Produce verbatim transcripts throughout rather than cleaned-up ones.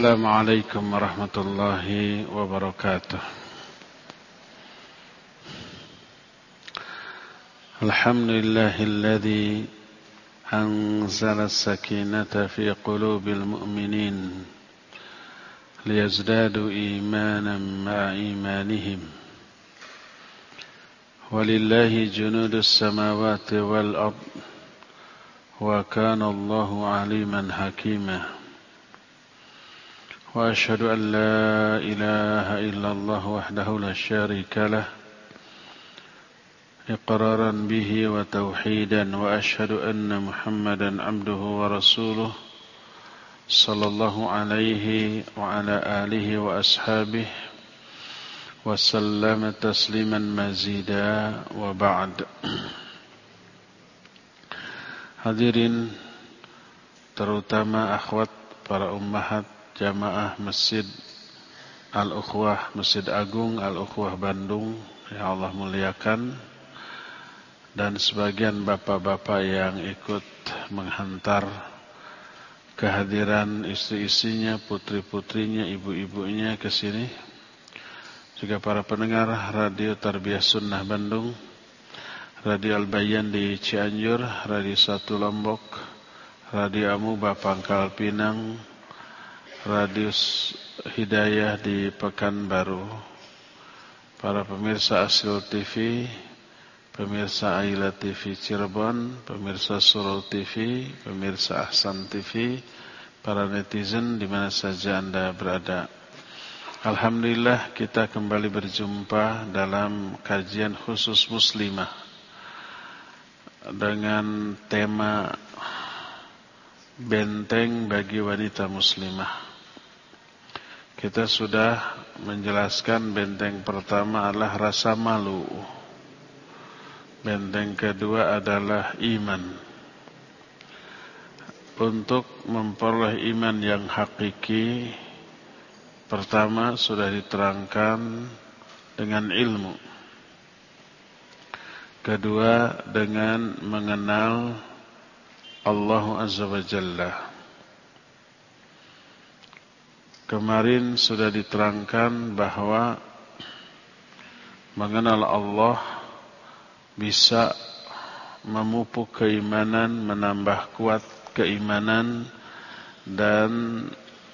السلام عليكم ورحمة الله وبركاته. الحمد لله الذي أنزل السكينة في قلوب المؤمنين ليزدادوا إيمانا مع إيمانهم ولله جنود السماوات والأرض وكان الله عليما حكيما وأشهد أن لا إله إلا الله وحده لا شريك له إقرارا به وتوحيدا وأشهد أن محمدا عبده ورسوله صلى الله عليه وعلى آله وأصحابه وسلم تسليما مزيدا وبعد. Hadirin terutama akhwat para ummahat jamaah Masjid Al-Ukhwah Masjid Agung Al-Ukhwah Bandung yang Allah muliakan, dan sebagian bapak-bapak yang ikut menghantar kehadiran istri-istrinya, putri-putrinya, ibu-ibunya ke sini, juga para pendengar Radio Tarbiyah Sunnah Bandung, Radio Al-Bayan di Cianjur, Radio Satu Lombok, Radio Amuba Pangkal Pinang, Radio Hidayah di Pekanbaru, para pemirsa Asil T V, pemirsa Aila T V Cirebon, pemirsa Surau T V, pemirsa Ahsan T V, para netizen di mana saja Anda berada. Alhamdulillah kita kembali berjumpa dalam kajian khusus muslimah dengan tema benteng bagi wanita muslimah. Kita sudah menjelaskan benteng pertama adalah rasa malu. Benteng kedua adalah iman. Untuk memperoleh iman yang hakiki, pertama sudah diterangkan dengan ilmu. Kedua dengan mengenal Allah Azza wa Jalla. Kemarin sudah diterangkan bahwa mengenal Allah bisa memupuk keimanan, menambah kuat keimanan, dan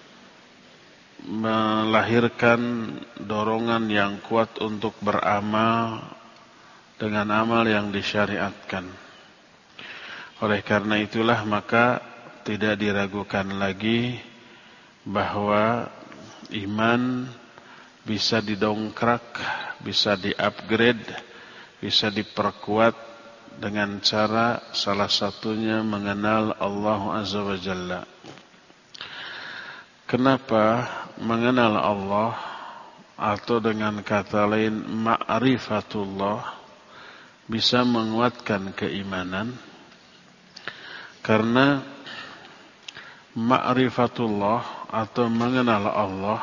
melahirkan dorongan yang kuat untuk beramal dengan amal yang disyariatkan. Oleh karena itulah maka tidak diragukan lagi bahwa iman bisa didongkrak, bisa di-upgrade, bisa diperkuat dengan cara salah satunya mengenal Allah Azza wa Jalla. Kenapa mengenal Allah, atau dengan kata lain ma'rifatullah, bisa menguatkan keimanan? Karena ma'rifatullah atau mengenal Allah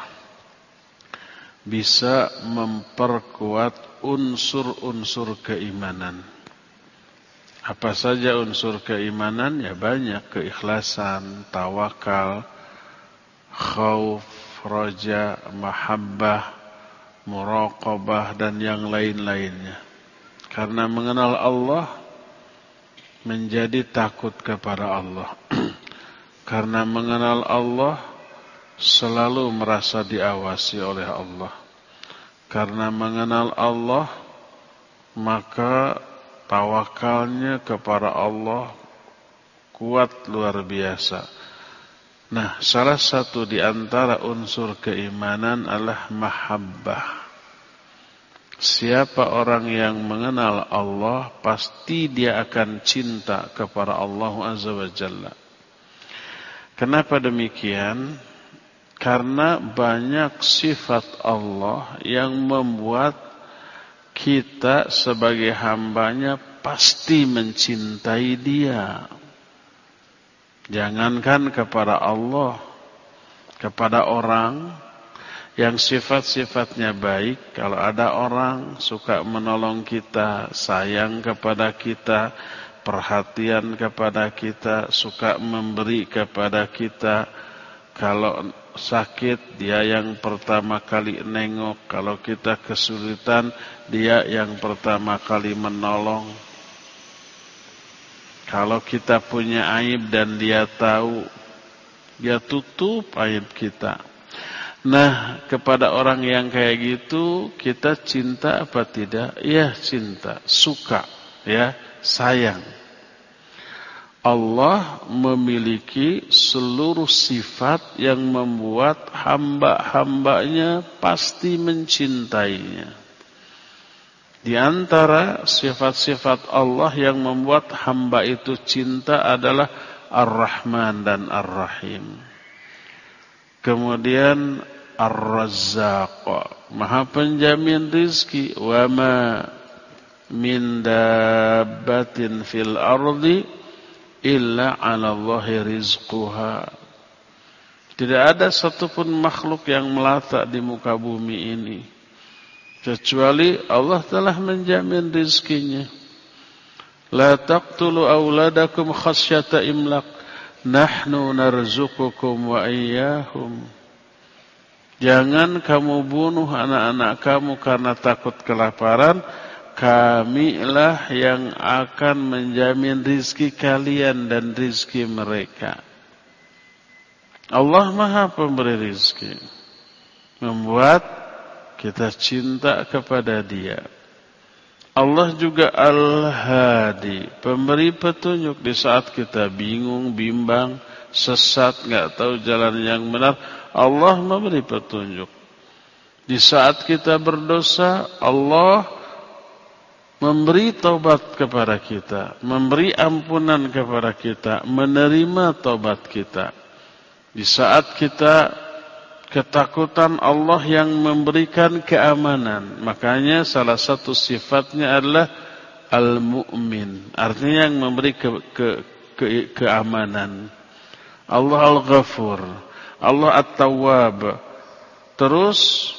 bisa memperkuat unsur-unsur keimanan. Apa saja unsur keimanan? Ya banyak. Keikhlasan, tawakal, khauf, raja, mahabbah, muraqabah, dan yang lain-lainnya. Karena mengenal Allah menjadi takut kepada Allah. Karena mengenal Allah selalu merasa diawasi oleh Allah. Karena mengenal Allah maka tawakalnya kepada Allah kuat luar biasa. Nah, salah satu di antara unsur keimanan adalah mahabbah. Siapa orang yang mengenal Allah, pasti dia akan cinta kepada Allah Azza wa Jalla. Kenapa demikian? Karena banyak sifat Allah yang membuat kita sebagai hambanya pasti mencintai Dia. Jangankan kepada Allah, kepada orang yang sifat-sifatnya baik. Kalau ada orang suka menolong kita, sayang kepada kita, perhatian kepada kita, suka memberi kepada kita, Kalau sakit, dia yang pertama kali nengok. Kalau kita kesulitan, dia yang pertama kali menolong. Kalau kita punya aib dan dia tahu, dia tutup aib kita. Nah, kepada orang yang kayak gitu, kita cinta apa tidak? Ya, cinta, suka, ya, sayang. Allah memiliki seluruh sifat yang membuat hamba-hambanya pasti mencintainya. Di antara sifat-sifat Allah yang membuat hamba itu cinta adalah Ar-Rahman dan Ar-Rahim. Kemudian Ar-Razzaq, Maha penjamin rizki. Wa ma min dabbatin fil ardi illa 'ala Allahi rizquha. Tidak ada satupun makhluk yang melata di muka bumi ini kecuali Allah telah menjamin rizkinya. La taqtulu auladakum khasyata imlaq, nahnu narzuqukum wa iyyahum. Jangan kamu bunuh anak-anak kamu karena takut kelaparan. Kamilah yang akan menjamin rizki kalian dan rizki mereka. Allah Maha pemberi rizki, membuat kita cinta kepada Dia. Allah juga Al-Hadi, pemberi petunjuk di saat kita bingung, bimbang, sesat, enggak tahu jalan yang benar. Allah memberi petunjuk. Di saat kita berdosa, Allah memberi taubat kepada kita, memberi ampunan kepada kita, menerima taubat kita. Di saat kita ketakutan, Allah yang memberikan keamanan. Makanya salah satu sifatnya adalah Al-Mu'min, artinya yang memberi ke, ke, ke, keamanan. Allah Al-Ghafur, Allah At-Tawwab. Terus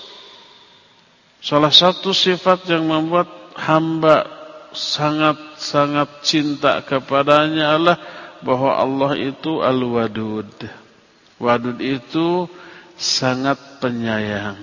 salah satu sifat yang membuat hamba sangat-sangat cinta kepadanya adalah bahwa Allah itu Al-Wadud. Wadud itu sangat penyayang.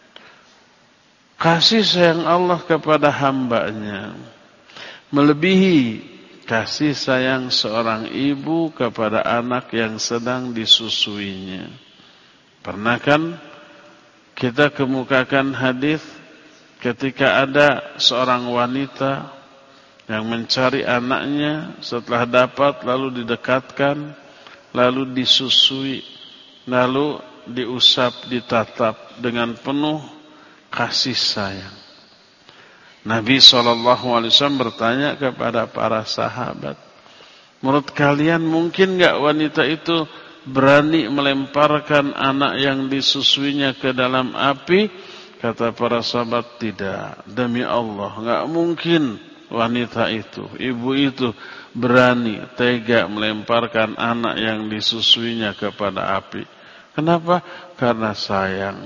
Kasih sayang Allah kepada hambanya melebihi kasih sayang seorang ibu kepada anak yang sedang disusuinya. Pernah kan kita kemukakan hadis ketika ada seorang wanita yang mencari anaknya, setelah dapat lalu didekatkan, lalu disusui, lalu diusap, ditatap dengan penuh kasih sayang. Nabi shallallahu alaihi wasallam bertanya kepada para sahabat, menurut kalian mungkin enggak wanita itu berani melemparkan anak yang disusuinya ke dalam api? Kata para sahabat, tidak. Demi Allah, enggak mungkin wanita itu, ibu itu berani tega melemparkan anak yang disusuinya kepada api. Kenapa? Karena sayang.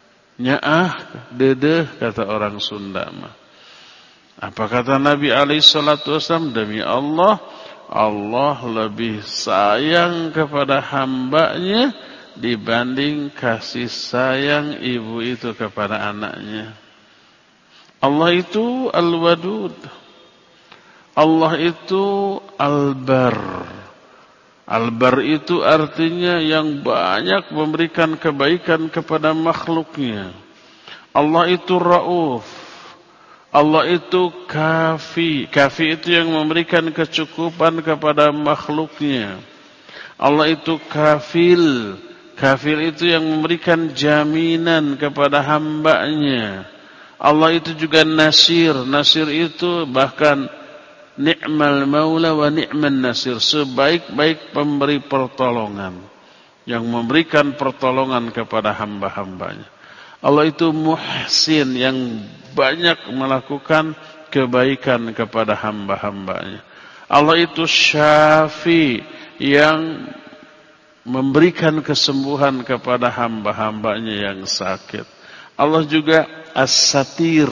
Nyaah, dedeh, kata orang Sunda mah. Apa kata Nabi alaihi salatu wasallam? Demi Allah, Allah lebih sayang kepada hambanya dibanding kasih sayang ibu itu kepada anaknya. Allah itu Al-Wadud. Allah itu Al-Bar. Al-Bar itu artinya yang banyak memberikan kebaikan kepada makhluknya. Allah itu Rauf. Allah itu Kafi. Kafi itu yang memberikan kecukupan kepada makhluknya. Allah itu Kafil. Kafil itu yang memberikan jaminan kepada hambanya. Allah itu juga Nasir. Nasir itu bahkan ni'mal maula wa ni'man nasir. Sebaik-baik pemberi pertolongan. Yang memberikan pertolongan kepada hamba-hambanya. Allah itu Muhsin yang banyak melakukan kebaikan kepada hamba-hambanya. Allah itu Syafi yang memberikan kesembuhan kepada hamba-hambanya yang sakit. Allah juga As-Satir.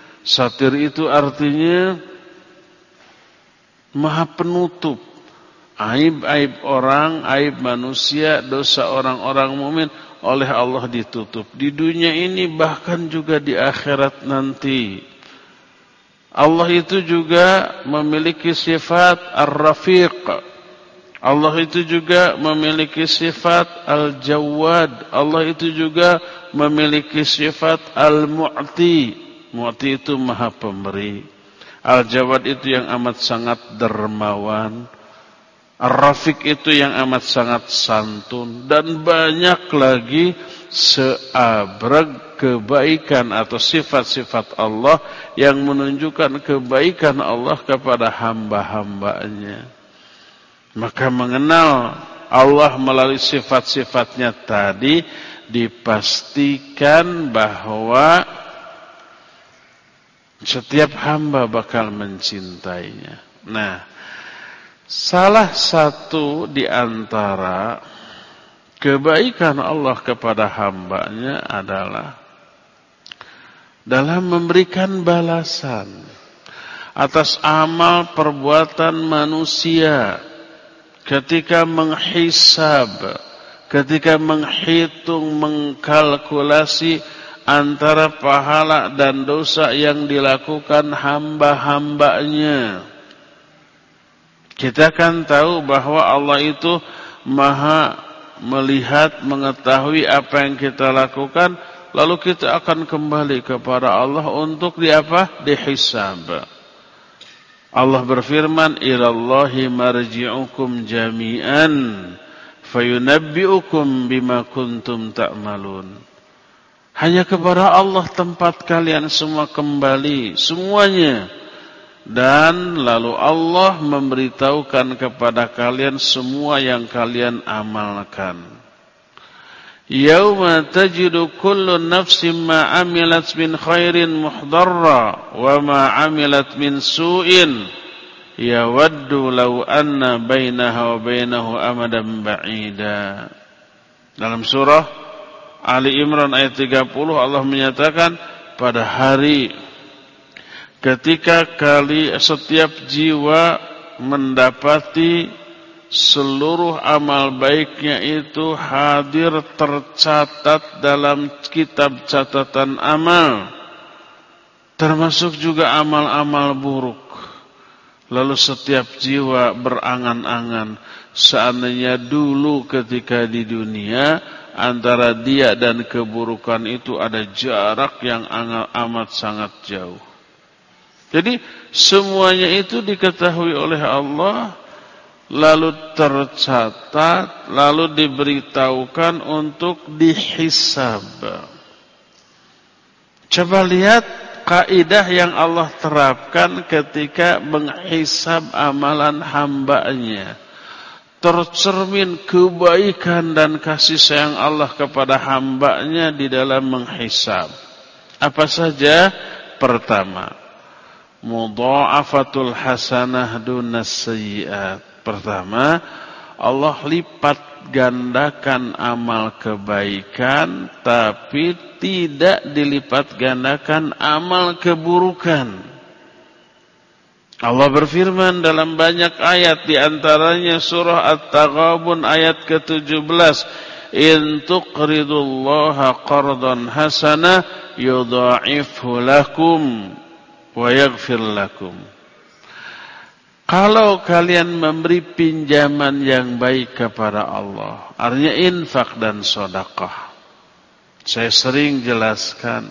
Satir itu artinya Maha penutup. Aib-aib orang, aib manusia, dosa orang-orang mukmin oleh Allah ditutup. Di dunia ini bahkan juga di akhirat nanti. Allah itu juga memiliki sifat Ar-Rafiq. Allah itu juga memiliki sifat Al-Jawad. Allah itu juga memiliki sifat Al-Mu'ti. Mu'ti itu maha pemberi. Al-Jawad itu yang amat sangat dermawan. Ar-Rafiq itu yang amat sangat santun. Dan banyak lagi seabreg kebaikan atau sifat-sifat Allah yang menunjukkan kebaikan Allah kepada hamba-hambanya. Maka mengenal Allah melalui sifat-sifatnya tadi dipastikan bahwa setiap hamba bakal mencintainya. Nah, salah satu di antara kebaikan Allah kepada hambanya adalah dalam memberikan balasan atas amal perbuatan manusia ketika menghisab, ketika menghitung, mengkalkulasi antara pahala dan dosa yang dilakukan hamba-hambanya. Kita kan tahu bahwa Allah itu maha melihat, mengetahui apa yang kita lakukan, lalu kita akan kembali kepada Allah untuk di apa? Dihisab. Allah berfirman, "Ilallahi marji'ukum jami'an fayunabbi'ukum bima kuntum ta'malun." Hanya kepada Allah tempat kalian semua kembali, semuanya. Dan lalu Allah memberitahukan kepada kalian semua yang kalian amalkan. Yauma tajidu kullu nafsin ma amilat min khairin muhdarra wa ma amilat min su'in yawaddu law anna bainaha wa bainahu amadan ba'ida. Dalam surah Ali Imran ayat tiga puluh Allah menyatakan pada hari ketika kali setiap jiwa mendapati seluruh amal baiknya itu hadir tercatat dalam kitab catatan amal, termasuk juga amal-amal buruk. Lalu setiap jiwa berangan-angan, seandainya dulu ketika di dunia antara dia dan keburukan itu ada jarak yang amat sangat jauh. Jadi semuanya itu diketahui oleh Allah, lalu tercatat, lalu diberitahukan untuk dihisab. Coba lihat kaidah yang Allah terapkan ketika menghisab amalan hambanya. Tercermin kebaikan dan kasih sayang Allah kepada hambanya di dalam menghisab. Apa saja? Pertama, mudha'afatul hasanah dunas sayyi'at. Pertama, Allah lipat gandakan amal kebaikan, tapi tidak dilipat gandakan amal keburukan. Allah berfirman dalam banyak ayat, di antaranya surah At-Taghabun ayat ke tujuh belas, in tuqridullaha qardan hasanah yudha'ifhu lakum wa yaghfir lakum. Kalau kalian memberi pinjaman yang baik kepada Allah, artinya infak dan sedekah. Saya sering jelaskan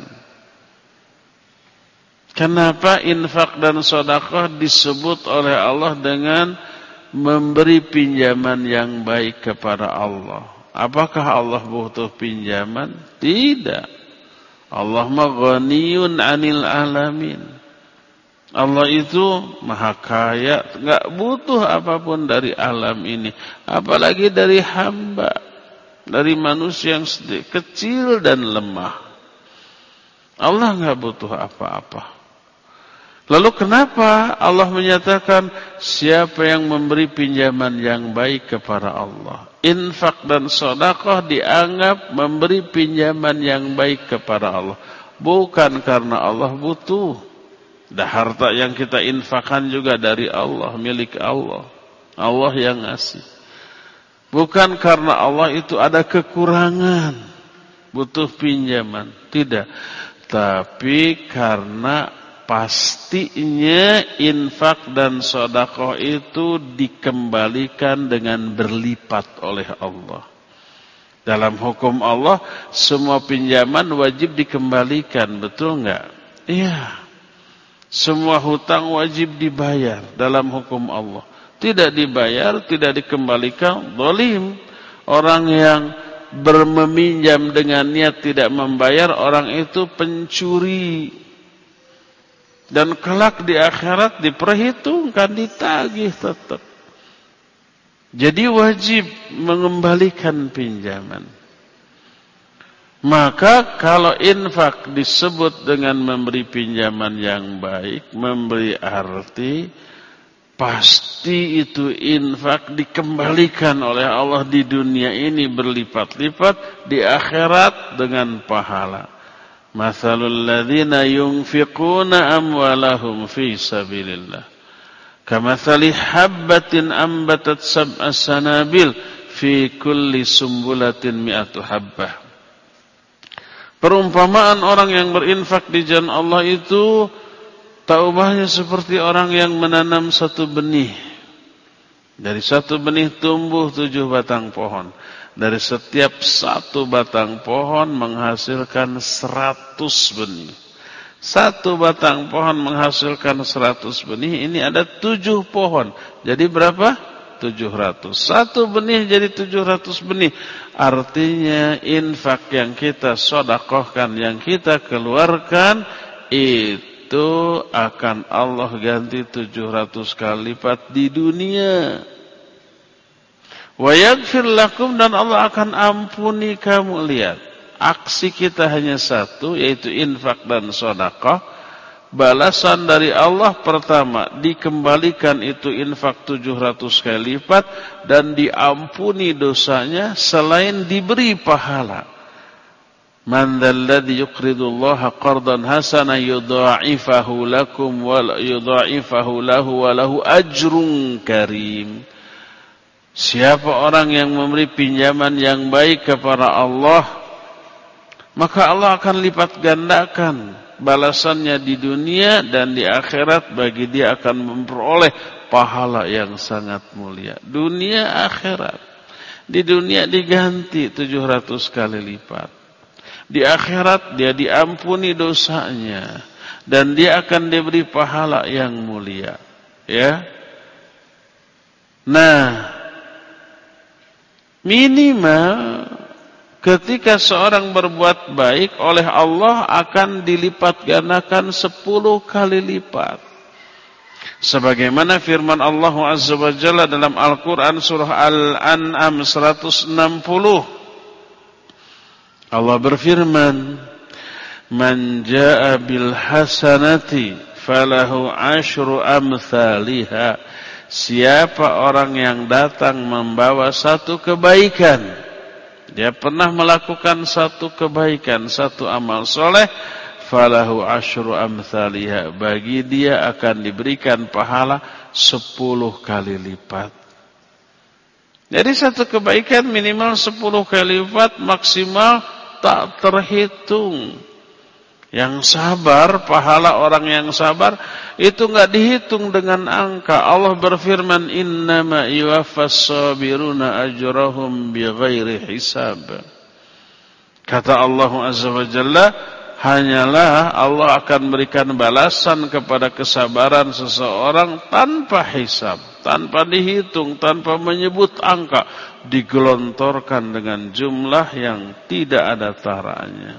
kenapa infak dan sedekah disebut oleh Allah dengan memberi pinjaman yang baik kepada Allah. Apakah Allah butuh pinjaman? Tidak. Allah maghaniyun 'anil alamin. Allah itu maha kaya, enggak butuh apapun dari alam ini, apalagi dari hamba, dari manusia yang sedikit kecil dan lemah. Allah enggak butuh apa-apa. Lalu kenapa Allah menyatakan siapa yang memberi pinjaman yang baik kepada Allah? Infak dan sedekah dianggap memberi pinjaman yang baik kepada Allah, bukan karena Allah butuh. Dan harta yang kita infakkan juga dari Allah, milik Allah. Allah yang ngasih. Bukan karena Allah itu ada kekurangan, butuh pinjaman. Tidak. Tapi karena pastinya infak dan sedekah itu dikembalikan dengan berlipat oleh Allah. Dalam hukum Allah, semua pinjaman wajib dikembalikan. Betul enggak? Iya. Semua hutang wajib dibayar dalam hukum Allah. Tidak dibayar, tidak dikembalikan, zalim. Orang yang bermeminjam dengan niat tidak membayar, orang itu pencuri. Dan kelak di akhirat diperhitungkan, ditagih tetap. Jadi wajib mengembalikan pinjaman. Maka kalau infak disebut dengan memberi pinjaman yang baik, memberi arti, pasti itu infak dikembalikan oleh Allah di dunia ini berlipat-lipat, di akhirat dengan pahala. Mathalul ladzina yunfiquna amwalahum fi sabilillah kamathali habbatin ambatat sab'a sanabil fi kulli sumbulatin mi'atu habbah. Perumpamaan orang yang berinfak di jalan Allah itu taubahnya seperti orang yang menanam satu benih. Dari satu benih tumbuh tujuh batang pohon. Dari setiap satu batang pohon menghasilkan seratus benih. Satu batang pohon menghasilkan seratus benih. Ini ada tujuh pohon. Jadi berapa? tujuh ratus. Satu benih jadi tujuh ratus benih. Artinya infak yang kita sedekahkan, yang kita keluarkan, itu akan Allah ganti tujuh ratus kali lipat di dunia. Wa yaghfir lakum, dan Allah akan ampuni kamu. Lihat, aksi kita hanya satu, yaitu infak dan sedekah. Balasan dari Allah pertama, dikembalikan itu infak tujuh ratus kali lipat dan diampuni dosanya selain diberi pahala. Man dzalladzi yuqridullaha qardan hasanan yudha'ifahu lakum wa yudha'ifahu lahu wa lahu ajrun karim. Siapa orang yang memberi pinjaman yang baik kepada Allah, maka Allah akan lipat gandakan balasannya di dunia, dan di akhirat bagi dia akan memperoleh pahala yang sangat mulia. Dunia akhirat. Di dunia diganti tujuh ratus kali lipat. Di akhirat dia diampuni dosanya, dan dia akan diberi pahala yang mulia. Ya. Nah, minimal ketika seorang berbuat baik oleh Allah akan dilipat gandakan sepuluh kali lipat. Sebagaimana firman Allah Azza wa Jalla dalam Al-Quran surah Al-An'am seratus enam puluh. Allah berfirman, Man ja'a bil hasanati falahu asyru amthaliha. Siapa orang yang datang membawa satu kebaikan, dia pernah melakukan satu kebaikan, satu amal soleh, falahu asyru amthaliha, bagi dia akan diberikan pahala sepuluh kali lipat. Jadi satu kebaikan minimal sepuluh kali lipat, maksimal tak terhitung. Yang sabar, pahala orang yang sabar itu enggak dihitung dengan angka. Allah berfirman, innama yuwaffas sabiruna ajrahum bighairi hisab. Kata Allah Azza wa Jalla, hanyalah Allah akan berikan balasan kepada kesabaran seseorang tanpa hisab, tanpa dihitung, tanpa menyebut angka, digelontorkan dengan jumlah yang tidak ada taranya.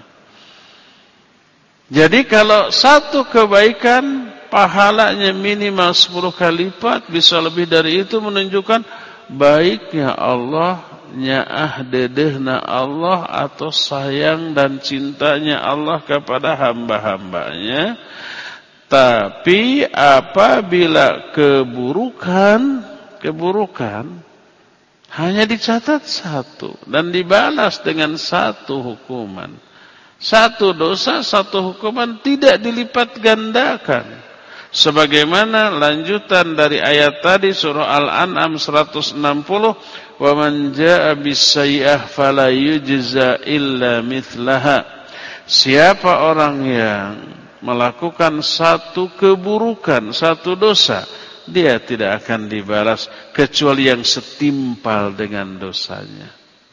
Jadi kalau satu kebaikan pahalanya minimal sepuluh kali lipat, bisa lebih dari itu, menunjukkan baiknya Allah, nyaah dedehna Allah, atau sayang dan cintanya Allah kepada hamba-hambanya. Tapi apabila keburukan, keburukan hanya dicatat satu dan dibalas dengan satu hukuman. Satu dosa, satu hukuman, tidak dilipat gandakan. Sebagaimana lanjutan dari ayat tadi surah Al-An'am seratus enam puluh, "Wa man jaa'a bis-sayyi'ah fala yujza illa mithlaha." Siapa orang yang melakukan satu keburukan, satu dosa, dia tidak akan dibalas kecuali yang setimpal dengan dosanya.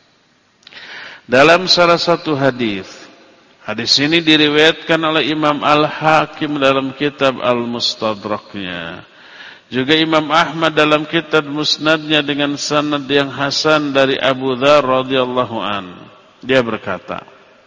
Dalam salah satu hadis, hadis ini diriwayatkan oleh Imam Al-Hakim dalam kitab Al-Mustadraknya. Juga Imam Ahmad dalam kitab Musnadnya dengan sanad yang hasan dari Abu Dzar radhiyallahu an. Dia berkata,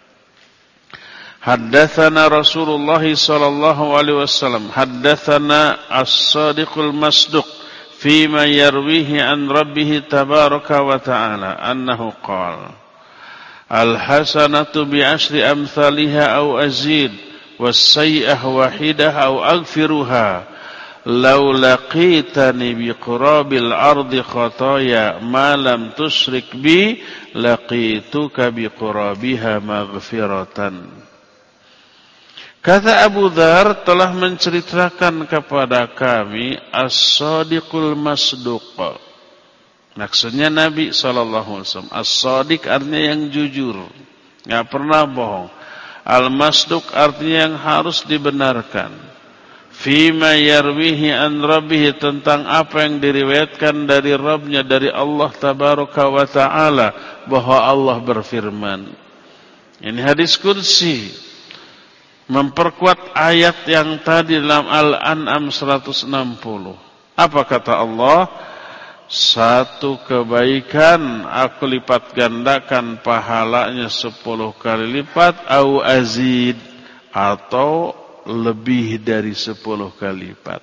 Haddatsana Rasulullah sallallahu alaihi wasallam, haddatsana As-Shadiqul Masduq fima yarwihi an Rabbih tabaraka wa ta'ala annahu qala Al-hasanatu bi'ashri amthaliha aw azid was-sayyi'ah wahidah aw aghfiruha law laqitani biqurabil ardi khataya ma lam tusyrik bi laqituka biqurabiha maghfiratan. Kata Abu Dzar telah menceritakan kepada kami As-Shadiqul Masduq. Maksudnya Nabi sallallahu alaihi wasallam. As-Shadiq artinya yang jujur, enggak pernah bohong. Al-Masduq artinya yang harus dibenarkan. Fima yarwihi an Rabbih, tentang apa yang diriwayatkan dari Rabbnya, dari Allah tabaraka wa ta'ala, bahwa Allah berfirman. Ini hadis qudsi, memperkuat ayat yang tadi dalam Al-An'am seratus enam puluh. Apa kata Allah? Satu kebaikan aku lipat gandakan pahalanya sepuluh kali lipat, au azid, atau lebih dari sepuluh kali lipat.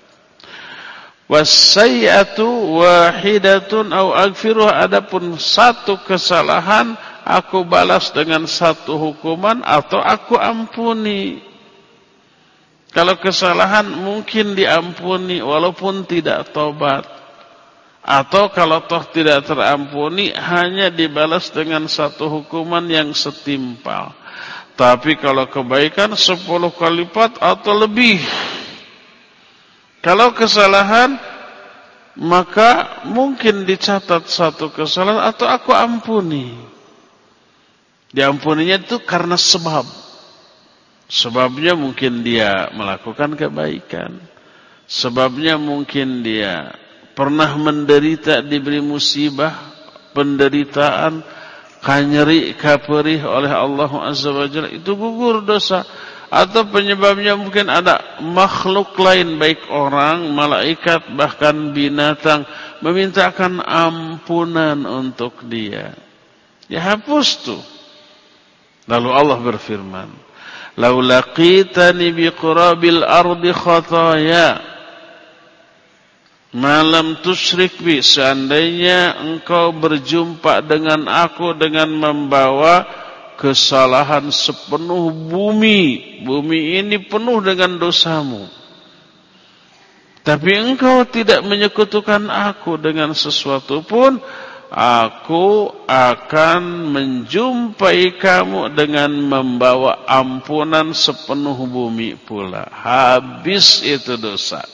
Wasayyatu wahidatun au aghfiruh, adapun satu kesalahan aku balas dengan satu hukuman atau aku ampuni. Kalau kesalahan mungkin diampuni walaupun tidak tobat. Atau kalau toh tidak terampuni, hanya dibalas dengan satu hukuman yang setimpal. Tapi kalau kebaikan sepuluh kali lipat atau lebih. Kalau kesalahan, maka mungkin dicatat satu kesalahan atau aku ampuni. Diampuninya itu karena sebab. Sebabnya mungkin dia melakukan kebaikan. Sebabnya mungkin dia pernah menderita, diberi musibah, penderitaan, kanyeri, kaperih oleh Allah Azza wa Jalla, itu gugur dosa. Atau penyebabnya mungkin ada makhluk lain, baik orang, malaikat, bahkan binatang, memintakan ampunan untuk dia. Ya hapus tuh. Lalu Allah berfirman, "Lau laqitani biqurabil ardi khataya malam tusyrik bi," seandainya engkau berjumpa dengan aku dengan membawa kesalahan sepenuh bumi, bumi ini penuh dengan dosamu, tapi engkau tidak menyekutukan aku dengan sesuatu pun, aku akan menjumpai kamu dengan membawa ampunan sepenuh bumi pula. Habis itu dosa.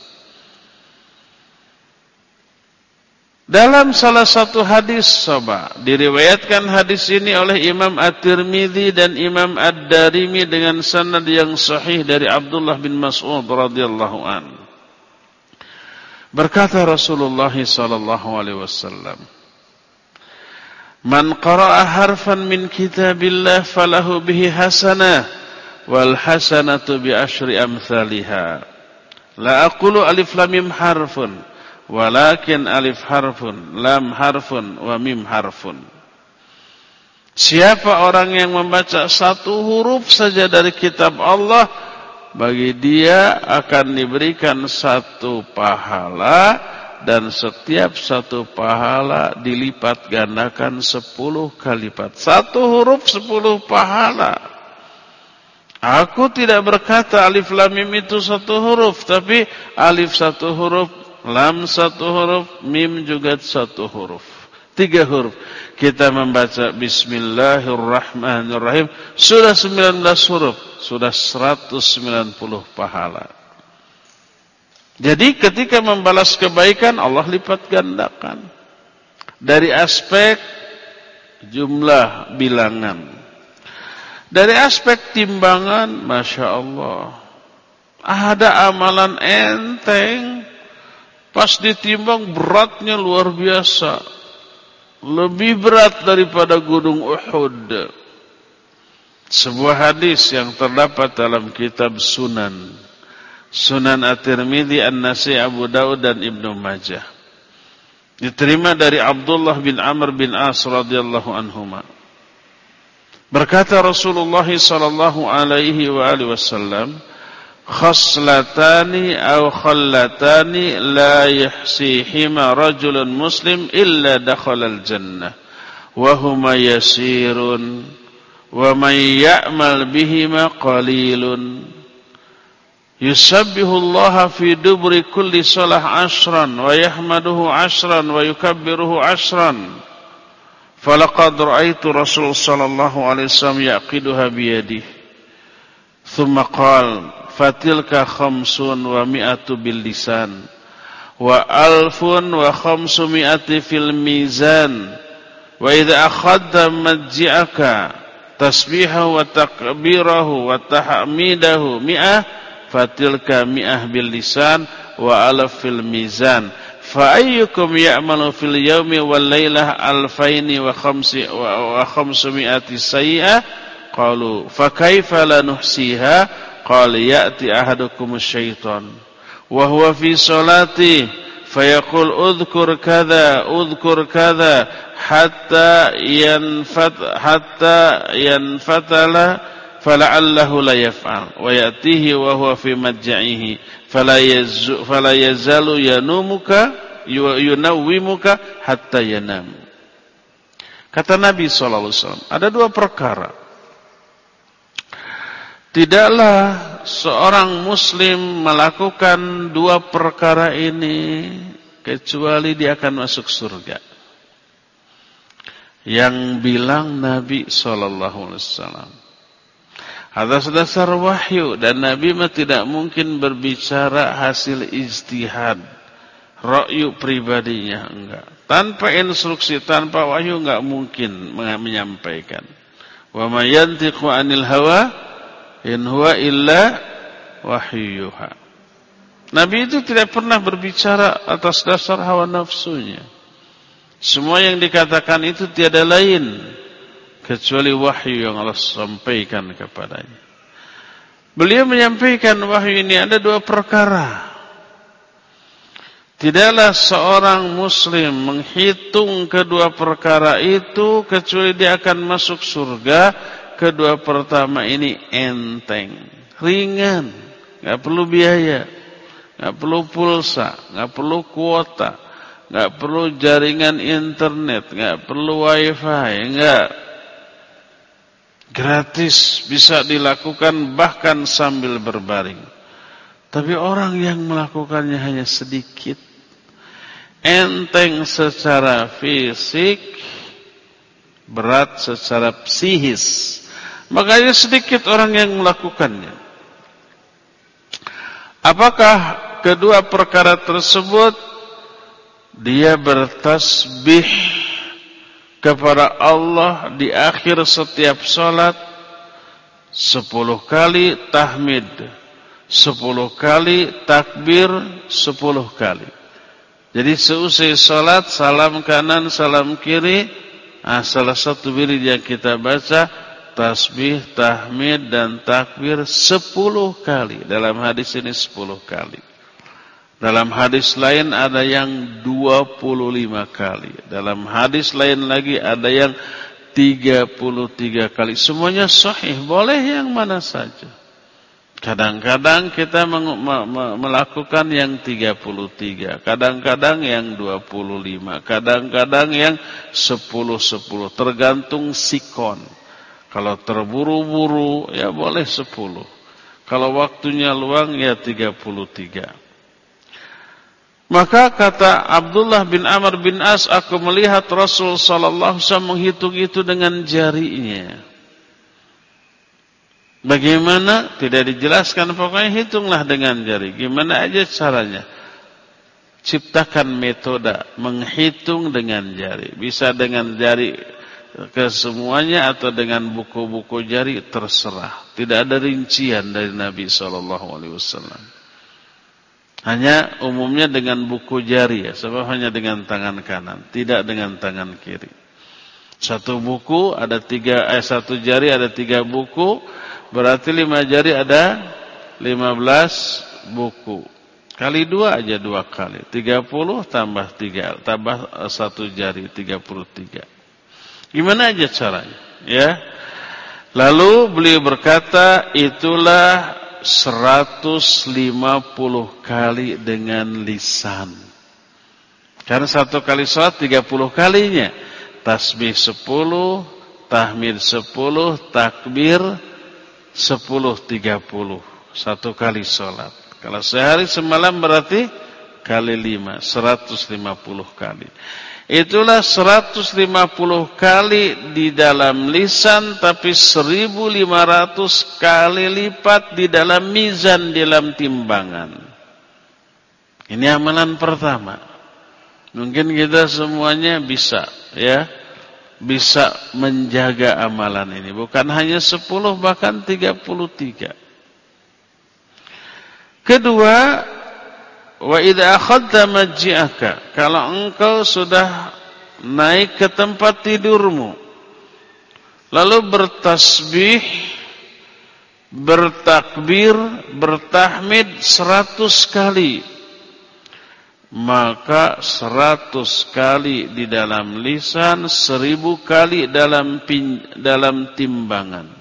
Dalam salah satu hadis, coba diriwayatkan hadis ini oleh Imam At-Tirmidzi dan Imam Ad-Darimi dengan sanad yang sahih dari Abdullah bin Mas'ud radhiyallahu an. Berkata Rasulullah sallallahu alaihi wasallam, "Man qara'a harfan min kitabillah falahu bihi hasanah wal hasanatu bi asyri amsalihha." La aqulu alif lam mim harfun, walakin alif harfun, lam harfun, wa mim harfun. Siapa orang yang membaca satu huruf saja dari kitab Allah, bagi dia akan diberikan satu pahala, dan setiap satu pahala dilipat gandakan sepuluh kali lipat. Satu huruf sepuluh pahala. Aku tidak berkata alif lam mim itu satu huruf, tapi alif satu huruf, lam satu huruf, mim juga satu huruf. Tiga huruf. Kita membaca Bismillahirrahmanirrahim, sudah sembilan belas huruf, sudah seratus sembilan puluh pahala. Jadi ketika membalas kebaikan, Allah lipat gandakan. Dari aspek jumlah bilangan. Dari aspek timbangan, Masya Allah. Ada amalan enteng, pas ditimbang beratnya luar biasa. Lebih berat daripada gunung Uhud. Sebuah hadis yang terdapat dalam kitab Sunan. Sunan At-Tirmidzi, An-Nasai, Abu Daud dan Ibnu Majah. Diterima dari Abdullah bin Amr bin As radhiyallahu anhuma. Berkata Rasulullah sallallahu alaihi wa alihi wasallam, khaslatani aw khallatani la yahsihima rajulun muslim illa dakhalal jannah wa huma yasirun wa man ya'mal bihima qalilun yusabbihu Allah fi dubri kulli salah ashran wa yahmaduhu ashran wa yukabbiruhu ashran falaqad ra'aitu Rasul sallallahu alaihi wasallam yaqiduha biyadihi thumma qala fatilka khamsun wa mi'atu bil lisan wa alfun wa khamsu mi'ati fil mizan wa idza akhadta maj'aka tasbihahu wa takbirahu wa tahmidahu mi'ah fatilka mi'ah bil lisan wa alaf fil mizan fa ayyukum ya'malu fil yawmi wal lailah alfaini wa khamsi wa khamsu mi'ati sayyi'ah qalu fa kaifa la nuhsiha qala ya'ti ahadukum asy-syaitan wa huwa fi salati fayaqul udhkur kadza udhkur kadza hatta yanfat hatta yanfatala fala'allahu la yaf'al wa ya'tihi wa huwa fi madja'ihi fala yazu fala yazalu yanumuka yunawwimuka hatta yanam. Kata Nabi sallallahu alaihi wasallam, ada dua perkara. Tidaklah seorang muslim melakukan dua perkara ini kecuali dia akan masuk surga. Yang bilang Nabi sallallahu alaihi wasallam atas dasar wahyu, dan Nabi mah tidak mungkin berbicara hasil ijtihad, ra'yu pribadinya, enggak. Tanpa instruksi, tanpa wahyu enggak mungkin menyampaikan. Wa may yantiqu 'anil hawa in huwa illa wahyuha. Nabi itu tidak pernah berbicara atas dasar hawa nafsunya. Semua yang dikatakan itu tiada lain kecuali wahyu yang Allah sampaikan kepadanya. Beliau menyampaikan wahyu ini ada dua perkara. Tidaklah seorang muslim menghitung kedua perkara itu kecuali dia akan masuk surga. Kedua pertama ini enteng, ringan, enggak perlu biaya, enggak perlu pulsa, enggak perlu kuota, enggak perlu jaringan internet, enggak perlu wifi, enggak. Gratis, bisa dilakukan bahkan sambil berbaring. Tapi orang yang melakukannya hanya sedikit, enteng secara fisik, berat secara psikis. Makanya sedikit orang yang melakukannya. Apakah kedua perkara tersebut? Dia bertasbih kepada Allah di akhir setiap salat sepuluh kali tahmid, sepuluh kali takbir, sepuluh kali. Jadi seusai salat, salam kanan, salam kiri. Nah, salah satu wirid yang kita baca tasbih, tahmid dan takbir sepuluh kali. Dalam hadis ini sepuluh kali. Dalam hadis lain ada yang dua puluh lima kali. Dalam hadis lain lagi ada yang tiga puluh tiga kali. Semuanya sahih, boleh yang mana saja. Kadang-kadang kita melakukan yang tiga puluh tiga, kadang-kadang yang dua puluh lima, kadang-kadang yang sepuluh sepuluh, tergantung sikon. Kalau terburu-buru ya boleh sepuluh. Kalau waktunya luang ya tiga puluh tiga. Maka kata Abdullah bin Amr bin As, aku melihat Rasul sallallahu alaihi wasallam menghitung itu dengan jarinya. Bagaimana? Tidak dijelaskan, pokoknya hitunglah dengan jari. Gimana aja caranya? Ciptakan metode menghitung dengan jari. Bisa dengan jari kesemuanya atau dengan buku-buku jari, terserah. Tidak ada rincian dari Nabi shallallahu alaihi wasallam. Hanya umumnya dengan buku jari ya, sebab hanya dengan tangan kanan, tidak dengan tangan kiri. Satu buku ada tiga, eh satu jari ada tiga buku, berarti lima jari ada lima belas buku. Kali dua aja dua kali, tiga puluh tambah tiga, tambah satu jari, tiga puluh tiga. Gimana aja caranya, ya? Lalu beliau berkata, itulah seratus lima puluh kali dengan lisan. Karena satu kali sholat tiga puluh kalinya. Tasbih sepuluh, tahmid sepuluh, takbir sepuluh, tiga puluh. Satu kali sholat. Kalau sehari semalam berarti kali lima, seratus lima puluh kali. Itulah seratus lima puluh kali di dalam lisan, tapi seribu lima ratus kali lipat di dalam mizan, di dalam timbangan. Ini amalan pertama. Mungkin kita semuanya bisa, ya, bisa menjaga amalan ini. Bukan hanya sepuluh, bahkan tiga puluh tiga. Kedua, wa idza akhadta majja'aka, kalau engkau sudah naik ke tempat tidurmu, lalu bertasbih, bertakbir, bertahmid seratus kali, maka seratus kali di dalam lisan, seribu kali dalam pin, dalam timbangan.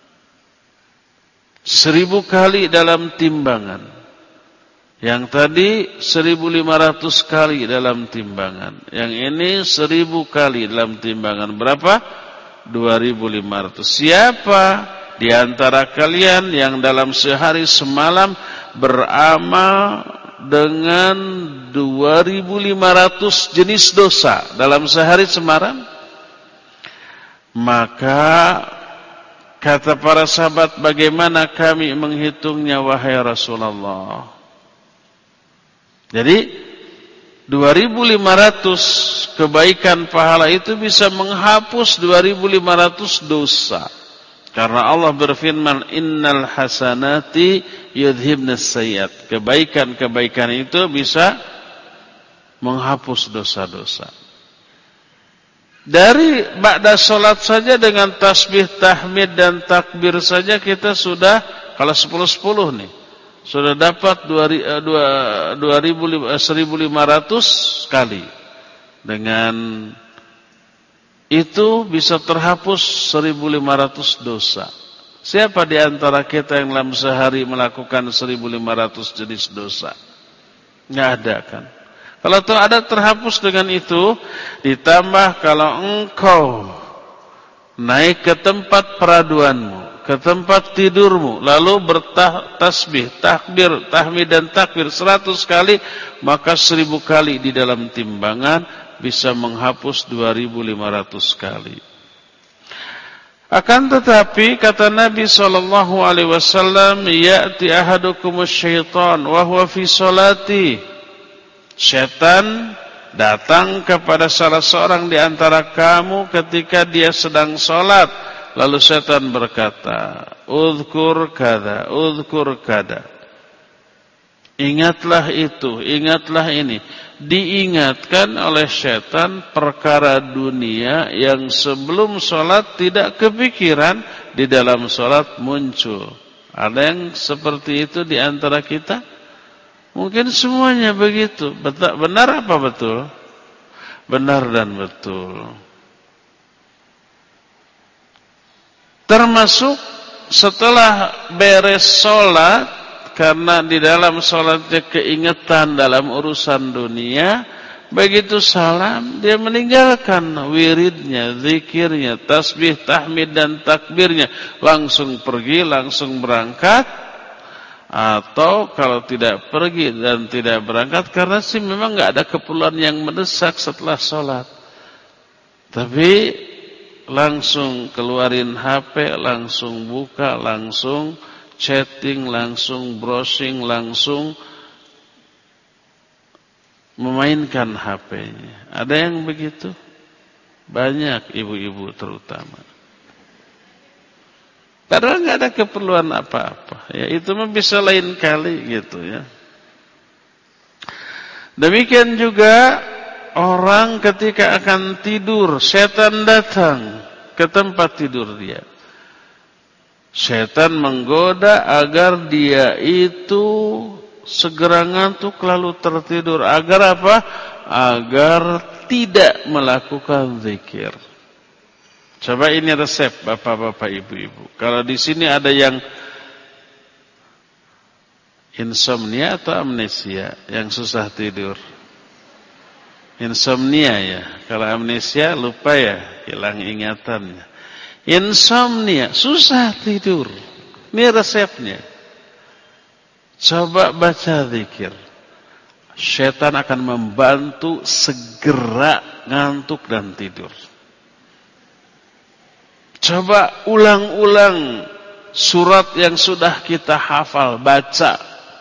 Seribu kali dalam timbangan. Yang tadi seribu lima ratus kali dalam timbangan. Yang ini seribu kali dalam timbangan. Berapa? dua ribu lima ratus. Siapa di antara kalian yang dalam sehari semalam beramal dengan dua ribu lima ratus jenis dosa dalam sehari semalam? Maka kata para sahabat, bagaimana kami menghitungnya wahai Rasulullah? Jadi dua ribu lima ratus kebaikan pahala itu bisa menghapus dua ribu lima ratus dosa. Karena Allah berfirman, innal hasanati yudhibnas sayyiat. Kebaikan-kebaikan itu bisa menghapus dosa-dosa. Dari ba'da salat saja dengan tasbih, tahmid dan takbir saja kita sudah, kalau sepuluh sepuluh nih, sudah dapat seribu lima ratus kali. Dengan itu bisa terhapus seribu lima ratus dosa. Siapa di antara kita yang dalam sehari melakukan seribu lima ratus jenis dosa? Nggak ada kan? Kalau tuh ada terhapus dengan itu, ditambah kalau engkau naik ke tempat peraduanmu, ke tempat tidurmu, lalu bertasbih, takbir, tahmid dan takbir seratus kali, maka seribu kali di dalam timbangan bisa menghapus dua ribu lima ratus kali. Akan tetapi kata Nabi sallallahu alaihi wasallam, ya'ti ahadukumus syaitan wa huwa fi sholati. Syaitan datang kepada salah seorang di antara kamu ketika dia sedang sholat. Lalu syaitan berkata, Udhkur kada, udhkur kada. Ingatlah itu, ingatlah ini. Diingatkan oleh syaitan perkara dunia yang sebelum sholat tidak kepikiran, di dalam sholat muncul. Ada yang seperti itu di antara kita? Mungkin semuanya begitu. Benar apa betul? Benar dan betul. Termasuk setelah beres sholat, karena di dalam sholatnya keingetan dalam urusan dunia, begitu salam dia meninggalkan wiridnya, zikirnya, tasbih, tahmid dan takbirnya, langsung pergi, langsung berangkat. Atau kalau tidak pergi dan tidak berangkat, karena sih memang nggak ada keperluan yang mendesak setelah sholat, tapi langsung keluarin H P, langsung buka, langsung chatting, langsung browsing, langsung memainkan H P-nya. Ada yang begitu? Banyak ibu-ibu terutama. Padahal nggak ada keperluan apa-apa. Ya, itu mah bisa lain kali gitu ya. Demikian juga orang ketika akan tidur, setan datang ke tempat tidur dia. Setan menggoda agar dia itu segera ngantuk lalu tertidur. Agar apa? Agar tidak melakukan zikir. Coba ini resep bapak-bapak, ibu-ibu. Kalau di sini ada yang insomnia atau amnesia, yang susah tidur. Insomnia ya. Kalau amnesia lupa ya, hilang ingatannya. Insomnia, susah tidur. Ini resepnya. Coba baca zikir. Syaitan akan membantu segera ngantuk dan tidur. Coba ulang-ulang surat yang sudah kita hafal, baca.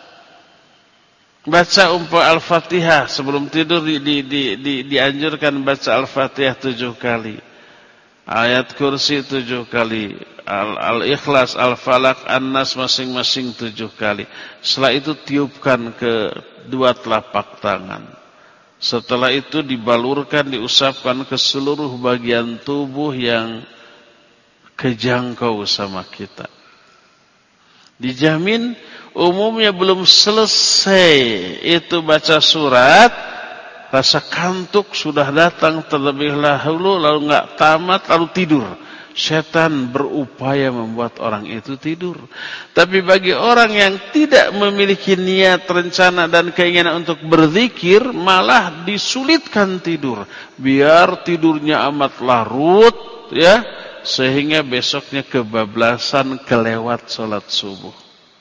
Baca umpah Al-Fatihah sebelum tidur di, di, di, di, dianjurkan baca Al-Fatihah tujuh kali. Ayat kursi tujuh kali. Al-Ikhlas, Al-Falaq, An-Nas masing-masing tujuh kali. Setelah itu tiupkan ke dua telapak tangan. Setelah itu dibalurkan, diusapkan ke seluruh bagian tubuh yang kejangkau sama kita. Dijamin umumnya belum selesai itu baca surat, rasa kantuk sudah datang terlebih dahulu, lalu enggak tamat, lalu tidur. Setan berupaya membuat orang itu tidur. Tapi bagi orang yang tidak memiliki niat, rencana dan keinginan untuk berzikir, malah disulitkan tidur. Biar tidurnya amat larut, ya, sehingga besoknya kebablasan kelewat sholat subuh.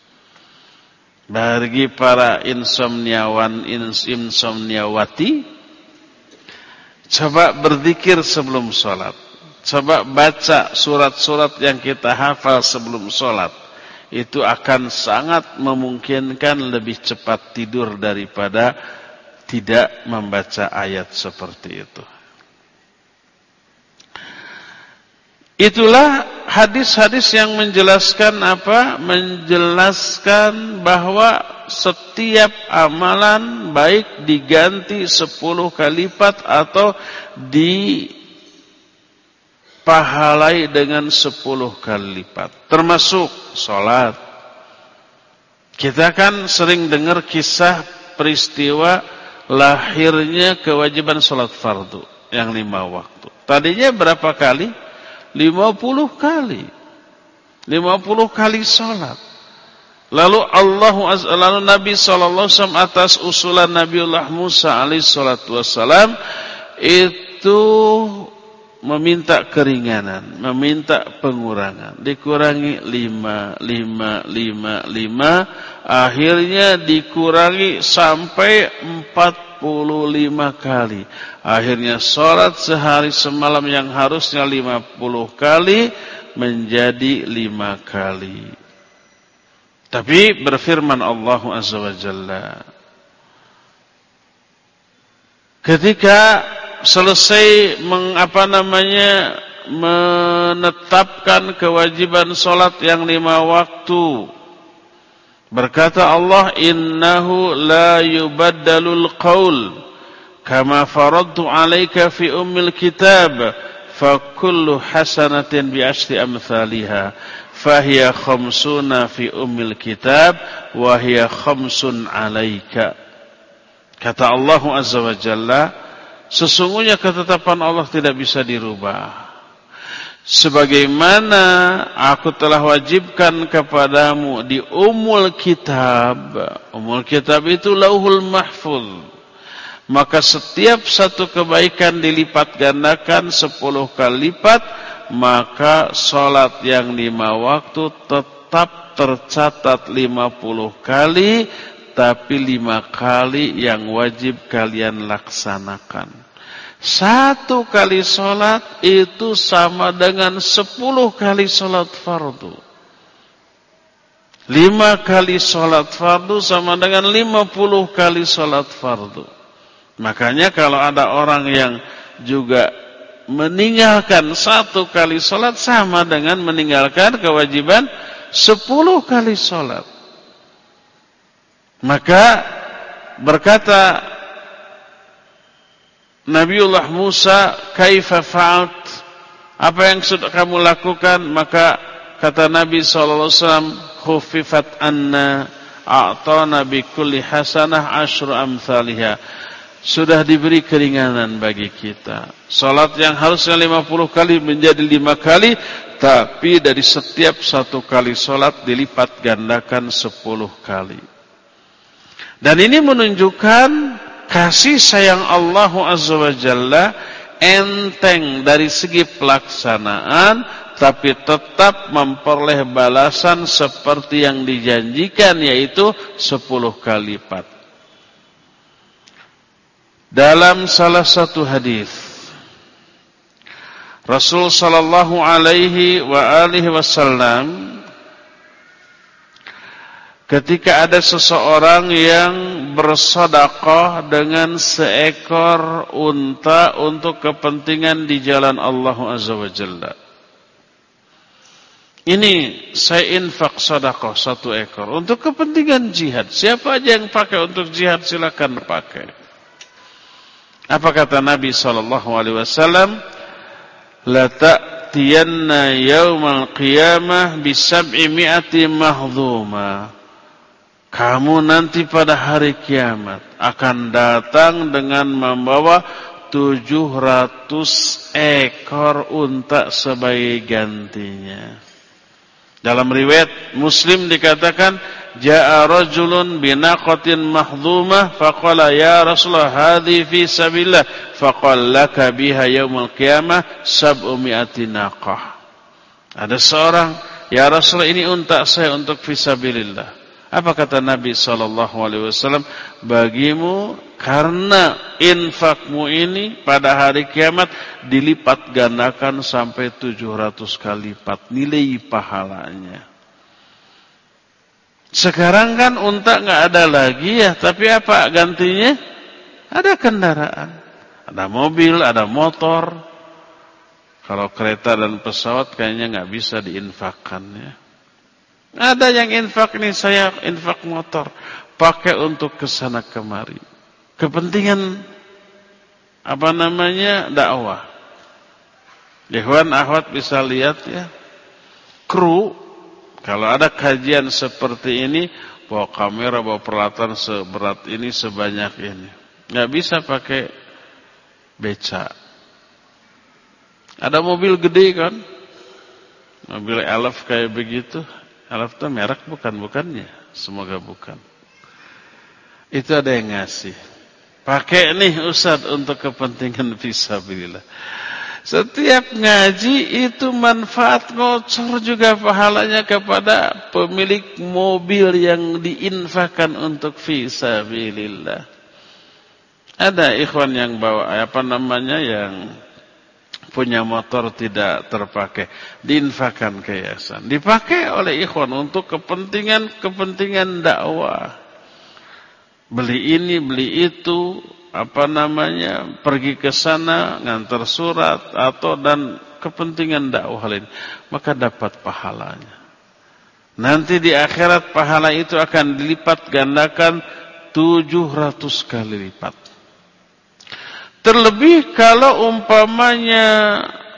Bagi para insomniawan, insomniawati, coba berzikir sebelum sholat. Coba baca surat-surat yang kita hafal sebelum sholat. Itu akan sangat memungkinkan lebih cepat tidur daripada tidak membaca ayat seperti itu. Itulah hadis-hadis yang menjelaskan apa? Menjelaskan bahwa setiap amalan baik diganti sepuluh kali lipat atau dipahalai dengan sepuluh kali lipat. Termasuk sholat. Kita kan sering dengar kisah peristiwa lahirnya kewajiban sholat fardu yang lima waktu. Tadinya berapa kali? lima puluh kali. lima puluh kali sholat. Lalu Allah lalu Nabi sallallahu alaihi wasallam atas usulan Nabiullah Musa alaihi salatu wasallam itu meminta keringanan, meminta pengurangan. Dikurangi lima, lima, lima, lima. Akhirnya dikurangi sampai empat puluh lima kali. Akhirnya sholat sehari semalam yang harusnya lima puluh kali menjadi lima kali. Tapi berfirman Allah Azza wa Jalla, ketika selesai mengapa namanya menetapkan kewajiban sholat yang lima waktu, berkata Allah, innahu la yubaddalul qaul kama faradtu alaika fi ummil kitab fa kullu hasanatin bi asyri amsalha fahiya khamsuna fi ummil kitab wa hiya khamsun alaika. Kata Allah Azza wa Jalla, sesungguhnya ketetapan Allah tidak bisa dirubah. Sebagaimana aku telah wajibkan kepadamu di Ummul Kitab. Ummul Kitab itu Lauhul Mahfuz. Maka setiap satu kebaikan dilipat gandakan sepuluh kali lipat. Maka sholat yang lima waktu tetap tercatat lima puluh kali. Tapi lima kali yang wajib kalian laksanakan. Satu kali sholat itu sama dengan sepuluh kali sholat fardu. Lima kali sholat fardu sama dengan lima puluh kali sholat fardu. Makanya kalau ada orang yang juga meninggalkan satu kali sholat sama dengan meninggalkan kewajiban sepuluh kali sholat. Maka berkata Nabiullah Musa, kaifa fa'alt? Apa yang sudah kamu lakukan? Maka kata Nabi sallallahu alaihi wasallam, khuffifat anna a'tana bi kulli hasanah asyru amsalihha. Sudah diberi keringanan bagi kita. Salat yang harusnya lima puluh kali menjadi lima kali, tapi dari setiap satu kali salat dilipat gandakan sepuluh kali. Dan ini menunjukkan kasih sayang Allah Azza wa Jalla enteng dari segi pelaksanaan, tapi tetap memperoleh balasan seperti yang dijanjikan, yaitu sepuluh kali lipat. Dalam salah satu hadis, Rasul sallallahu alaihi wa alihi wasallam ketika ada seseorang yang bersedekah dengan seekor unta untuk kepentingan di jalan Allah Azza wa Jalla. Ini saya infak sedekah satu ekor untuk kepentingan jihad. Siapa aja yang pakai untuk jihad silakan pakai. Apa kata Nabi sallallahu alaihi wasallam? La ta'tiyanna yaumal qiyamah bi sab'i mi'ati mahdhuma. Kamu nanti pada hari kiamat akan datang dengan membawa tujuh ratus ekor unta sebagai gantinya. Dalam riwayat Muslim dikatakan, Ja'a rajulun binaqatin mahdhumah faqala ya Rasulullah hadhi fi sabilillah faqala laka biha yaumul qiyamah sab'u mi'ati naqah. Ada seorang, ya Rasulullah ini unta saya untuk fi sabilillah. Apa kata Nabi sallallahu alaihi wasallam? Bagimu karena infakmu ini pada hari kiamat dilipat gandakan sampai tujuh ratus kali lipat nilai pahalanya. Sekarang kan unta enggak ada lagi ya, tapi apa gantinya? Ada kendaraan. Ada mobil, ada motor. Kalau kereta dan pesawat kayaknya enggak bisa diinfakkan ya. Ada yang infak nih, saya infak motor, pakai untuk kesana kemari. Kepentingan apa namanya dakwah. Ikhwan akhwat bisa lihat ya, kru kalau ada kajian seperti ini, bawa kamera, bawa peralatan seberat ini, sebanyak ini, nggak bisa pakai beca. Ada mobil gede kan, mobil Elf kayak begitu. Elf itu merek bukan, bukannya? Semoga bukan. Itu ada yang ngasih. Pakai nih Ustaz untuk kepentingan fisabilillah. Setiap ngaji itu manfaat ngocor juga pahalanya kepada pemilik mobil yang diinfakkan untuk fisabilillah. Ada ikhwan yang bawa apa namanya yang punya motor tidak terpakai, diinfakkan ke yayasan, dipakai oleh ikhwan untuk kepentingan-kepentingan dakwah. Beli ini, beli itu, apa namanya, pergi ke sana, ngantar surat atau dan kepentingan dakwah lain, maka dapat pahalanya. Nanti di akhirat pahala itu akan dilipat gandakan tujuh ratus kali lipat. Terlebih kalau umpamanya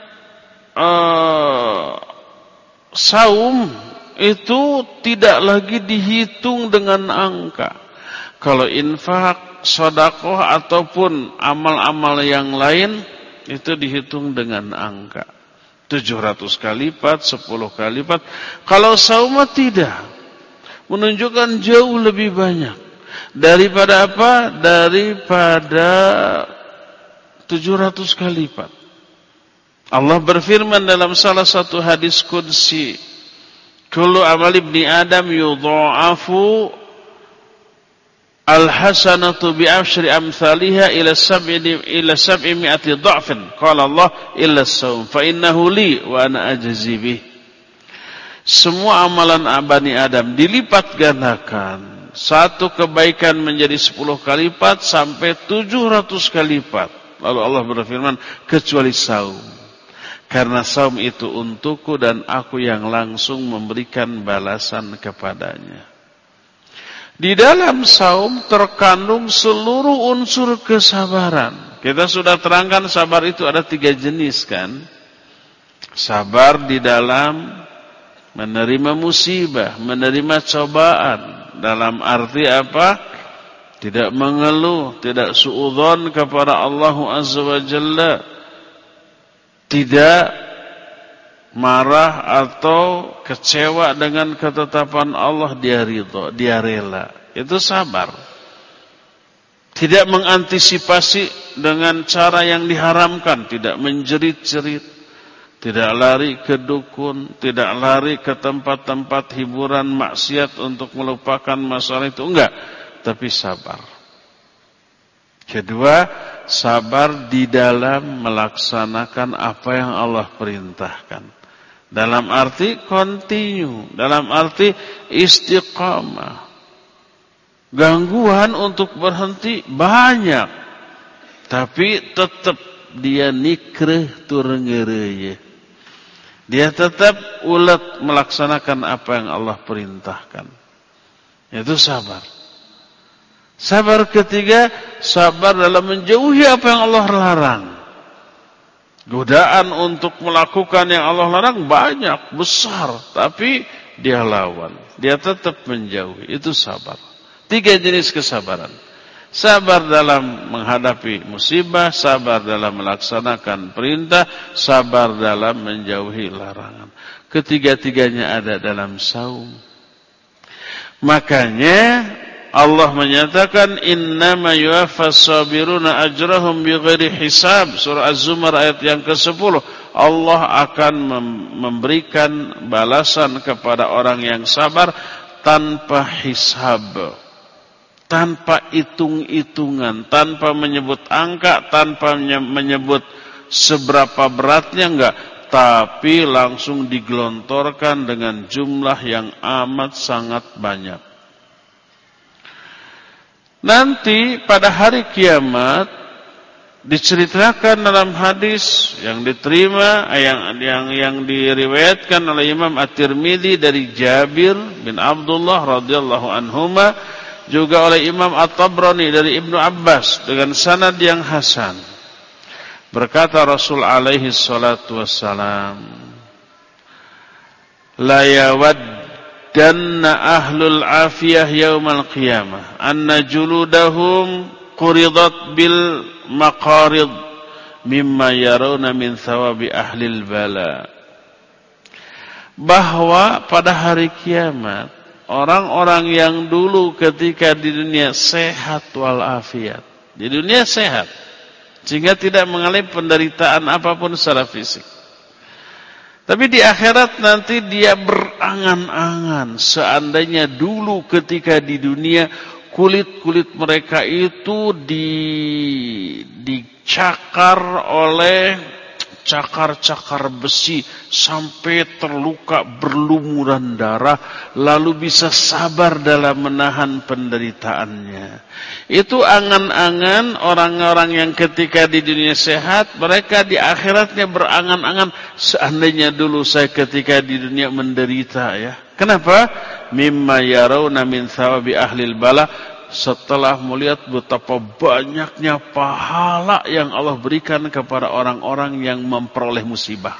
uh, saum itu tidak lagi dihitung dengan angka. Kalau infak, sedekah ataupun amal-amal yang lain itu dihitung dengan angka. tujuh ratus kali lipat, sepuluh kali lipat. Kalau saum tidak, menunjukkan jauh lebih banyak. Daripada apa? Daripada tujuh ratus kali lipat. Allah berfirman dalam salah satu hadis qudsi, kullu amal ibni Adam yudha'afu Al-hasanatu bi'ashri amthaliha ila sab'i ila sab'i mi'ati dha'fin. Qala Allah illa as-shaum fa innahu li wa ana ajzi bih. Semua amalan Bani Adam dilipat gandakan. Satu kebaikan menjadi sepuluh kali lipat sampai tujuh ratus kali lipat. Lalu Allah berfirman, kecuali saum. Karena saum itu untukku dan aku yang langsung memberikan balasan kepadanya. Di dalam saum terkandung seluruh unsur kesabaran. Kita sudah terangkan sabar itu ada tiga jenis kan. Sabar di dalam menerima musibah, menerima cobaan. Dalam arti apa? Tidak mengeluh, tidak suudzon kepada Allah Azza wa Jalla. Tidak marah atau kecewa dengan ketetapan Allah, dia ridho, dia rela. Itu sabar. Tidak mengantisipasi dengan cara yang diharamkan, tidak menjerit-jerit, tidak lari ke dukun, tidak lari ke tempat-tempat hiburan maksiat untuk melupakan masalah itu, enggak, tapi sabar. Kedua, sabar di dalam melaksanakan apa yang Allah perintahkan. Dalam arti continue, dalam arti istiqamah. Gangguan untuk berhenti banyak, tapi tetap dia nikreh turenggereye. Dia tetap ulet melaksanakan apa yang Allah perintahkan. Itu sabar. Sabar ketiga, sabar dalam menjauhi apa yang Allah larang. Godaan untuk melakukan yang Allah larang banyak, besar, tapi dia lawan. Dia tetap menjauhi. Itu sabar. Tiga jenis kesabaran. Sabar dalam menghadapi musibah, sabar dalam melaksanakan perintah, sabar dalam menjauhi larangan. Ketiga-tiganya ada dalam saum. Makanya Allah menyatakan innama yuwaffas sabiruna ajrahum bighairi hisab. Surah Az-Zumar ayat yang kesepuluh. Allah akan memberikan balasan kepada orang yang sabar tanpa hisab, tanpa hitung-hitungan, tanpa menyebut angka, tanpa menyebut seberapa beratnya, enggak, tapi langsung digelontorkan dengan jumlah yang amat sangat banyak. Nanti pada hari kiamat diceritakan dalam hadis yang diterima yang yang yang diriwayatkan oleh Imam At-Tirmidzi dari Jabir bin Abdullah radhiyallahu anhuma, juga oleh Imam At-Tabrani dari Ibnu Abbas dengan sanad yang hasan. Berkata Rasul alaihi salatu wassalam, la yawad danna ahlul afiyah yaumal qiyamah anna juludahum quridat bil maqarid mimma yarawna min thawabi ahlil bala. Bahwa pada hari kiamat orang-orang yang dulu ketika di dunia sehat walafiat, di dunia sehat sehingga tidak mengalami penderitaan apapun secara fisik, tapi di akhirat nanti dia berangan-angan seandainya dulu ketika di dunia kulit-kulit mereka itu di, dicakar oleh cakar-cakar besi sampai terluka berlumuran darah, lalu bisa sabar dalam menahan penderitaannya. Itu angan-angan orang-orang yang ketika di dunia sehat, mereka di akhiratnya berangan-angan seandainya dulu saya ketika di dunia menderita ya. Kenapa? Mimma yarawna min thawabi ahlil bala. Setelah melihat betapa banyaknya pahala yang Allah berikan kepada orang-orang yang memperoleh musibah,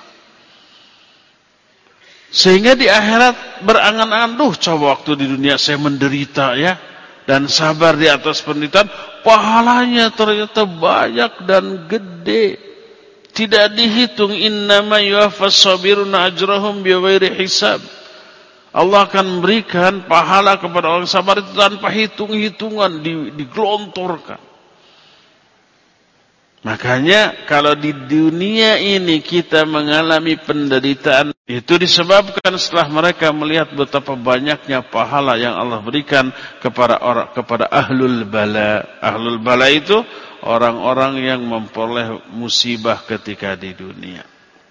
sehingga di akhirat berangan-angan, duh coba waktu di dunia saya menderita ya, dan sabar di atas penderitaan, pahalanya ternyata banyak dan gede, tidak dihitung. Innama yuwaffas sabiruna ajrahum bighairi hisab. Allah akan memberikan pahala kepada orang sabar itu tanpa hitung-hitungan, digelontorkan. Makanya kalau di dunia ini kita mengalami penderitaan, itu disebabkan setelah mereka melihat betapa banyaknya pahala yang Allah berikan kepada orang, kepada ahlul bala. Ahlul bala itu orang-orang yang memperoleh musibah ketika di dunia.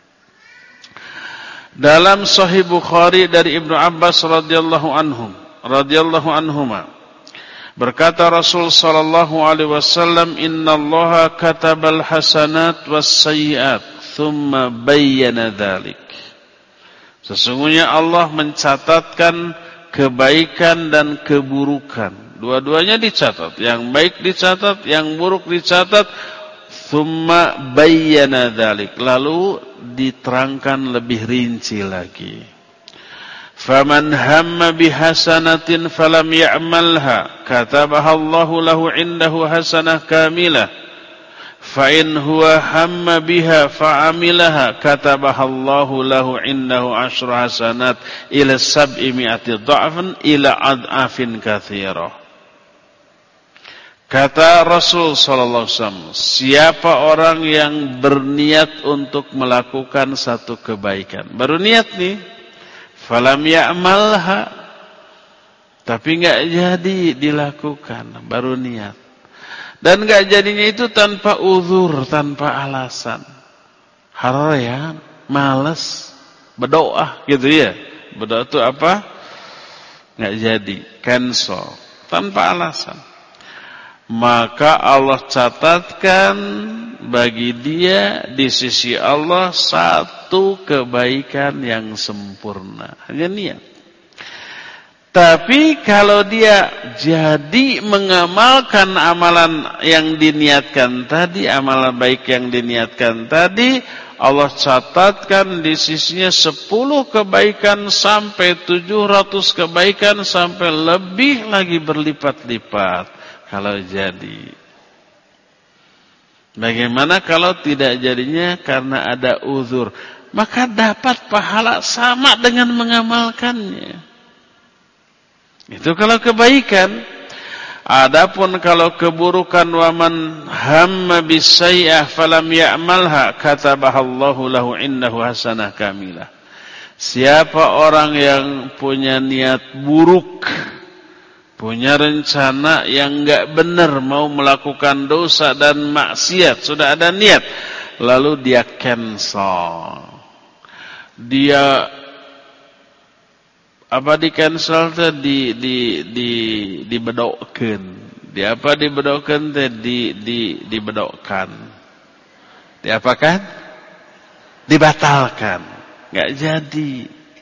Dalam Sahih Bukhari dari Ibnu Abbas radhiyallahu anhum, radhiyallahu anhuma, berkata Rasul sallallahu alaihi wasallam, "Innallaha katabal hasanat was sayyi'at, thumma bayyana dzalik." Sesungguhnya Allah mencatatkan kebaikan dan keburukan. Dua-duanya dicatat. Yang baik dicatat, yang buruk dicatat. Thumma bayyana dzalik. Lalu diterangkan lebih rinci lagi. Faman hamma bihasanatin falam ya'malha katabaha Allahu lahu indahu hasanah kamilah. Fa in huwa hamma biha fa'amilaha katabaha Allahu lahu indahu asyru hasanat ila sab'i mi'ati dha'fan ila ad'afin katsirah. Kata Rasul sallallahu alaihi wasallam, siapa orang yang berniat untuk melakukan satu kebaikan, baru niat nih, falam ya'malha, tapi enggak jadi dilakukan, baru niat. Dan enggak jadinya itu tanpa uzur, tanpa alasan. Harayan, malas, berdoa gitu ya. Berdoa itu apa? Enggak jadi, cancel, tanpa alasan. Maka Allah catatkan bagi dia di sisi Allah satu kebaikan yang sempurna. Hanya niat. Tapi kalau dia jadi mengamalkan amalan yang diniatkan tadi, amalan baik yang diniatkan tadi, Allah catatkan di sisinya sepuluh kebaikan sampai tujuh ratus kebaikan sampai lebih lagi berlipat-lipat. Kalau jadi. Bagaimana kalau tidak jadinya karena ada uzur? Maka dapat pahala sama dengan mengamalkannya. Itu kalau kebaikan. Adapun kalau keburukan, waman hamma bisayyi'ah falam ya'malha katabahallahu lahu indahu hasanah kamilah. Siapa orang yang punya niat buruk, punya rencana yang enggak benar, mau melakukan dosa dan maksiat, sudah ada niat, lalu dia cancel. Dia apa di cancel teh di di di dibedokkeun. Di apa dibedokkeun teh di di dibedokkan. Diapakan? Dibatalkan. Enggak jadi.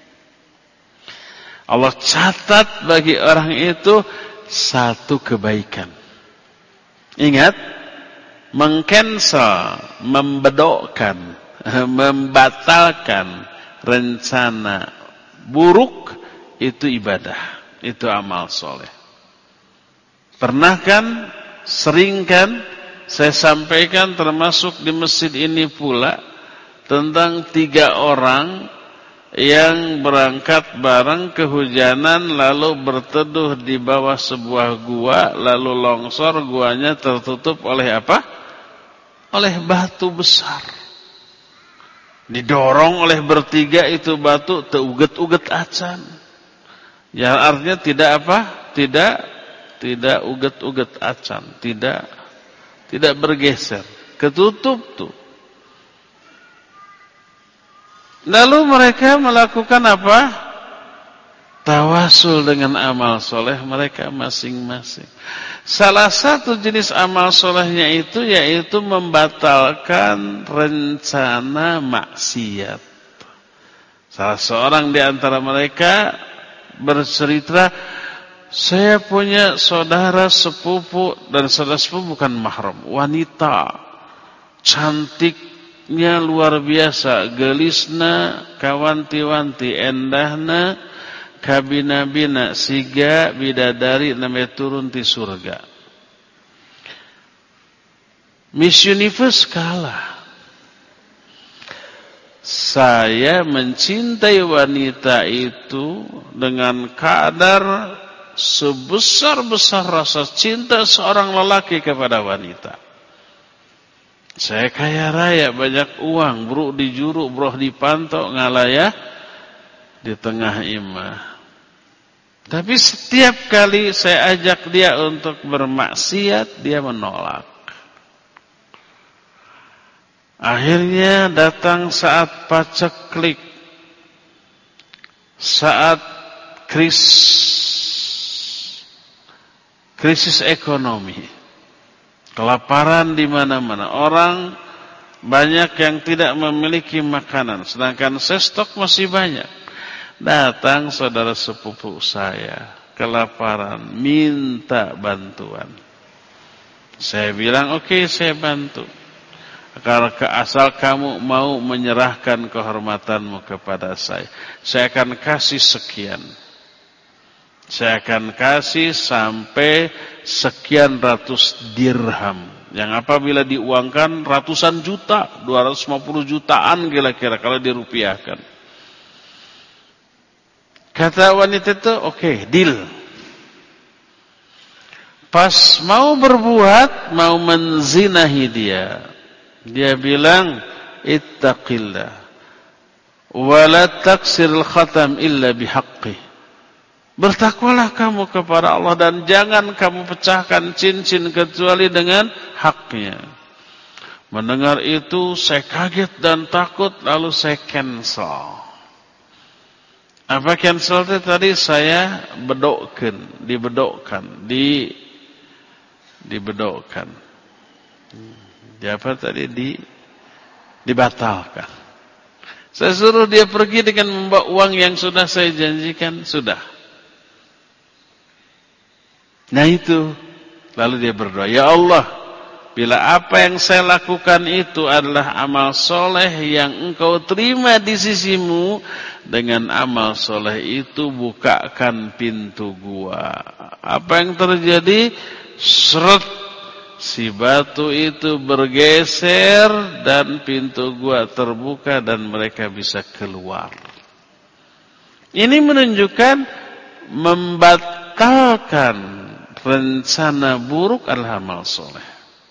Allah catat bagi orang itu satu kebaikan. Ingat, mengcancel, membedokkan, membatalkan rencana buruk itu ibadah, itu amal soleh. Pernah kan, sering kan saya sampaikan termasuk di masjid ini pula tentang tiga orang yang berangkat bareng kehujanan lalu berteduh di bawah sebuah gua, lalu longsor, guanya tertutup oleh apa? Oleh batu besar. Didorong oleh bertiga itu batu, teuget-uget acan. Ya artinya tidak apa? Tidak tidak uget-uget acan, tidak tidak bergeser, ketutup tuh. Lalu mereka melakukan apa? Tawasul dengan amal soleh mereka masing-masing. Salah satu jenis amal solehnya itu yaitu membatalkan rencana maksiat. Salah seorang di antara mereka bercerita, saya punya saudara sepupu, dan saudara sepupu bukan mahram, wanita cantik, nya luar biasa, gelisna, kawanti-wanti, endahna, kabina-bina, siga bidadari namanya turun di surga. Miss Universe kalah. Saya mencintai wanita itu dengan kadar sebesar-besar rasa cinta seorang lelaki kepada wanita. Saya kaya raya, banyak uang, bro di juru, bro di pantok, ngalayah di tengah imah. Tapi setiap kali saya ajak dia untuk bermaksiat, dia menolak. Akhirnya datang saat paceklik, saat krisis, krisis ekonomi. Kelaparan di mana-mana. Orang banyak yang tidak memiliki makanan, sedangkan saya stok masih banyak. Datang saudara sepupu saya, kelaparan, minta bantuan. Saya bilang, oke, okay, saya bantu. Kalau asal kamu mau menyerahkan kehormatanmu kepada saya, saya akan kasih sekian. Saya akan kasih sampai sekian ratus dirham. Yang apabila diuangkan ratusan juta, dua ratus lima puluh jutaan kira-kira kalau dirupiahkan. Kata wanita itu, oke, okay, deal. Pas mau berbuat, mau menzinahi dia. Dia bilang, ittaqillah. Wala taksiril khatam illa bihaqqih. Bertakwalah kamu kepada Allah dan jangan kamu pecahkan cincin kecuali dengan haknya. Mendengar itu saya kaget dan takut, lalu saya cancel. Apa cancel itu tadi? Saya bedokkan, dibedokkan, di dibedokkan. Di apa tadi? Di dibatalkan. Saya suruh dia pergi dengan membawa uang yang sudah saya janjikan, sudah. Nah itu, lalu dia berdoa, ya Allah, bila apa yang saya lakukan itu adalah amal soleh yang engkau terima di sisimu, dengan amal soleh itu bukakan pintu gua. Apa yang terjadi? Seret, si batu itu bergeser dan pintu gua terbuka dan mereka bisa keluar. Ini menunjukkan membatalkan rencana buruk adalah amal soleh.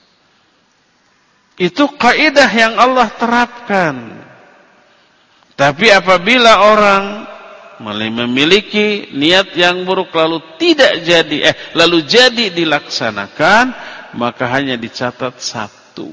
Itu kaidah yang Allah terapkan. Tapi apabila orang memiliki niat yang buruk lalu tidak jadi, eh lalu jadi dilaksanakan, maka hanya dicatat satu.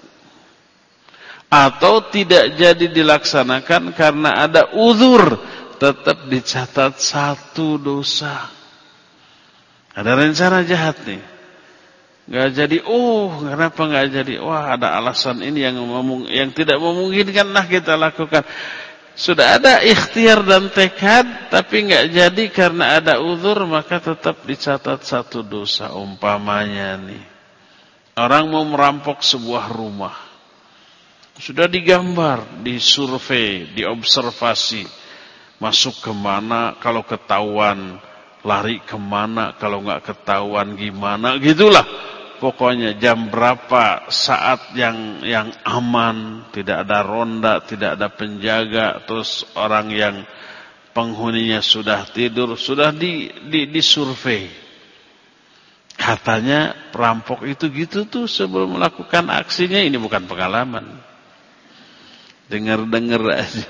Atau tidak jadi dilaksanakan karena ada uzur, tetap dicatat satu dosa. Ada rencana jahat nih, nggak jadi. Oh, kenapa nggak jadi? Wah, ada alasan ini yang memung yang tidak memungkinkan lah kita lakukan. Sudah ada ikhtiar dan tekad, tapi nggak jadi karena ada uzur, maka tetap dicatat satu dosa. Umpamanya nih, orang mau merampok sebuah rumah, sudah digambar, disurvei, diobservasi, masuk kemana, kalau ketahuan lari kemana, kalau nggak ketahuan gimana, gitulah. Pokoknya jam berapa, saat yang yang aman, tidak ada ronda, tidak ada penjaga, terus orang yang penghuninya sudah tidur, sudah di, di, disurvei. Katanya perampok itu gitu tuh sebelum melakukan aksinya. Ini bukan pengalaman, dengar-dengar aja.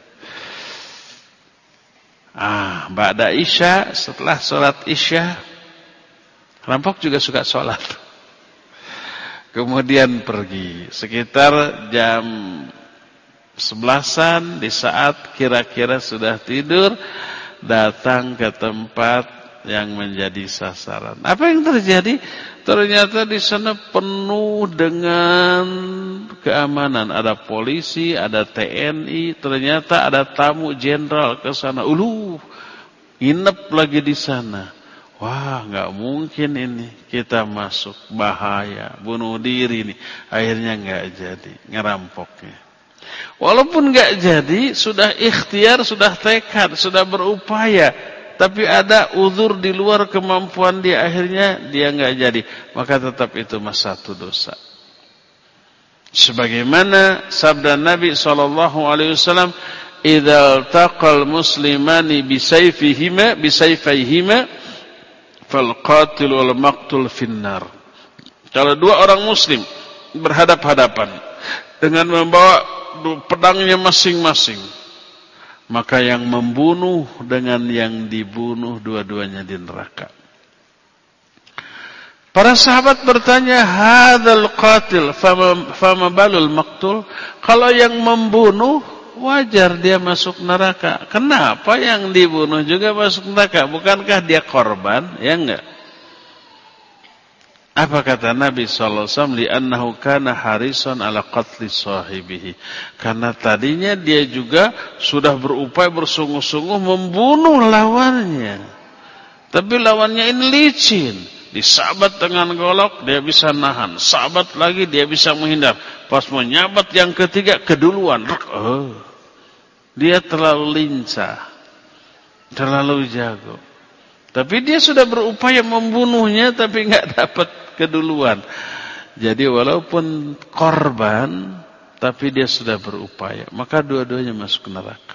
Ah, ba'da isya, setelah sholat isya, rampok juga suka sholat. Kemudian pergi sekitar jam sebelasan, di saat kira-kira sudah tidur, datang ke tempat yang menjadi sasaran. Apa yang terjadi? Ternyata di sana penuh dengan keamanan. Ada polisi, ada T N I, ternyata ada tamu jenderal ke sana. Uluh, nginep lagi di sana. Wah, nggak mungkin ini kita masuk, bahaya, bunuh diri nih. Akhirnya nggak jadi ngerampoknya. Walaupun nggak jadi, sudah ikhtiar, sudah tekad, sudah berupaya, tapi ada uzur di luar kemampuan dia, akhirnya dia nggak jadi, maka tetap itu mas satu dosa. Sebagaimana sabda Nabi Shallallahu Alaihi Wasallam, "Idza taqal muslimani bisayfihima bisayfayhima, fal qatil wal maqtul finnar." Kalau dua orang muslim berhadap-hadapan, dengan membawa pedangnya masing-masing. Maka yang membunuh dengan yang dibunuh dua-duanya di neraka. Para sahabat bertanya, hadzal qatil fama, fama balul maqtul? Kalau yang membunuh wajar dia masuk neraka. Kenapa yang dibunuh juga masuk neraka? Bukankah dia korban? Ya enggak? Apa kata Nabi sallallahu alaihi wasallam? Li'annahu kana harisan ala qatli sahibihi. Karena tadinya dia juga sudah berupaya bersungguh-sungguh membunuh lawannya. Tapi lawannya ini licin. Disabat dengan golok, dia bisa nahan. Sabat lagi, dia bisa menghindar. Pas mau nyabat yang ketiga, keduluan. Oh, dia terlalu lincah. Terlalu jago. Tapi dia sudah berupaya membunuhnya, tapi nggak dapat keduluan. Jadi walaupun korban, tapi dia sudah berupaya. Maka dua-duanya masuk neraka.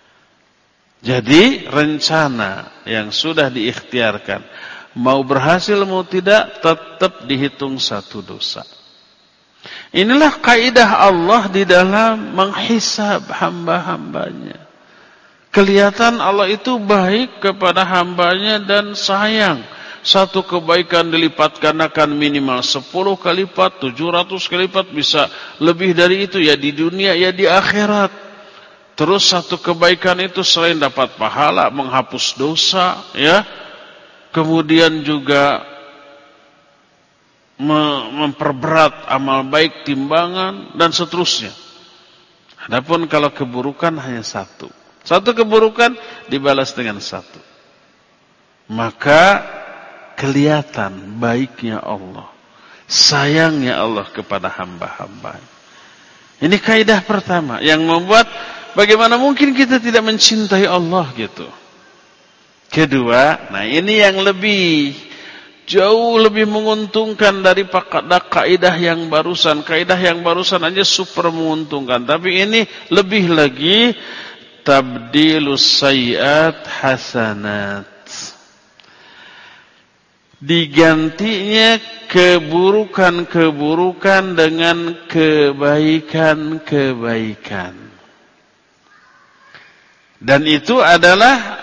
Jadi rencana yang sudah diikhtiarkan, mau berhasil mau tidak, tetap dihitung satu dosa. Inilah kaidah Allah di dalam menghisab hamba-hambanya. Kelihatan Allah itu baik kepada hambanya dan sayang. Satu kebaikan dilipat gandakan minimal sepuluh kali lipat, tujuh ratus kali lipat, bisa lebih dari itu ya di dunia ya di akhirat. Terus satu kebaikan itu selain dapat pahala, menghapus dosa, ya. Kemudian juga memperberat amal baik timbangan dan seterusnya. Adapun kalau keburukan hanya satu. Satu keburukan dibalas dengan satu. Maka kelihatan baiknya Allah, sayangnya Allah kepada hamba-hamba. Ini kaidah pertama yang membuat bagaimana mungkin kita tidak mencintai Allah gitu. Kedua, nah ini yang lebih jauh lebih menguntungkan dari kaidah yang barusan. Kaidah yang barusan aja super menguntungkan, tapi ini lebih lagi, tabdilus sayyiat hasanat. Digantinya keburukan-keburukan dengan kebaikan-kebaikan. Dan itu adalah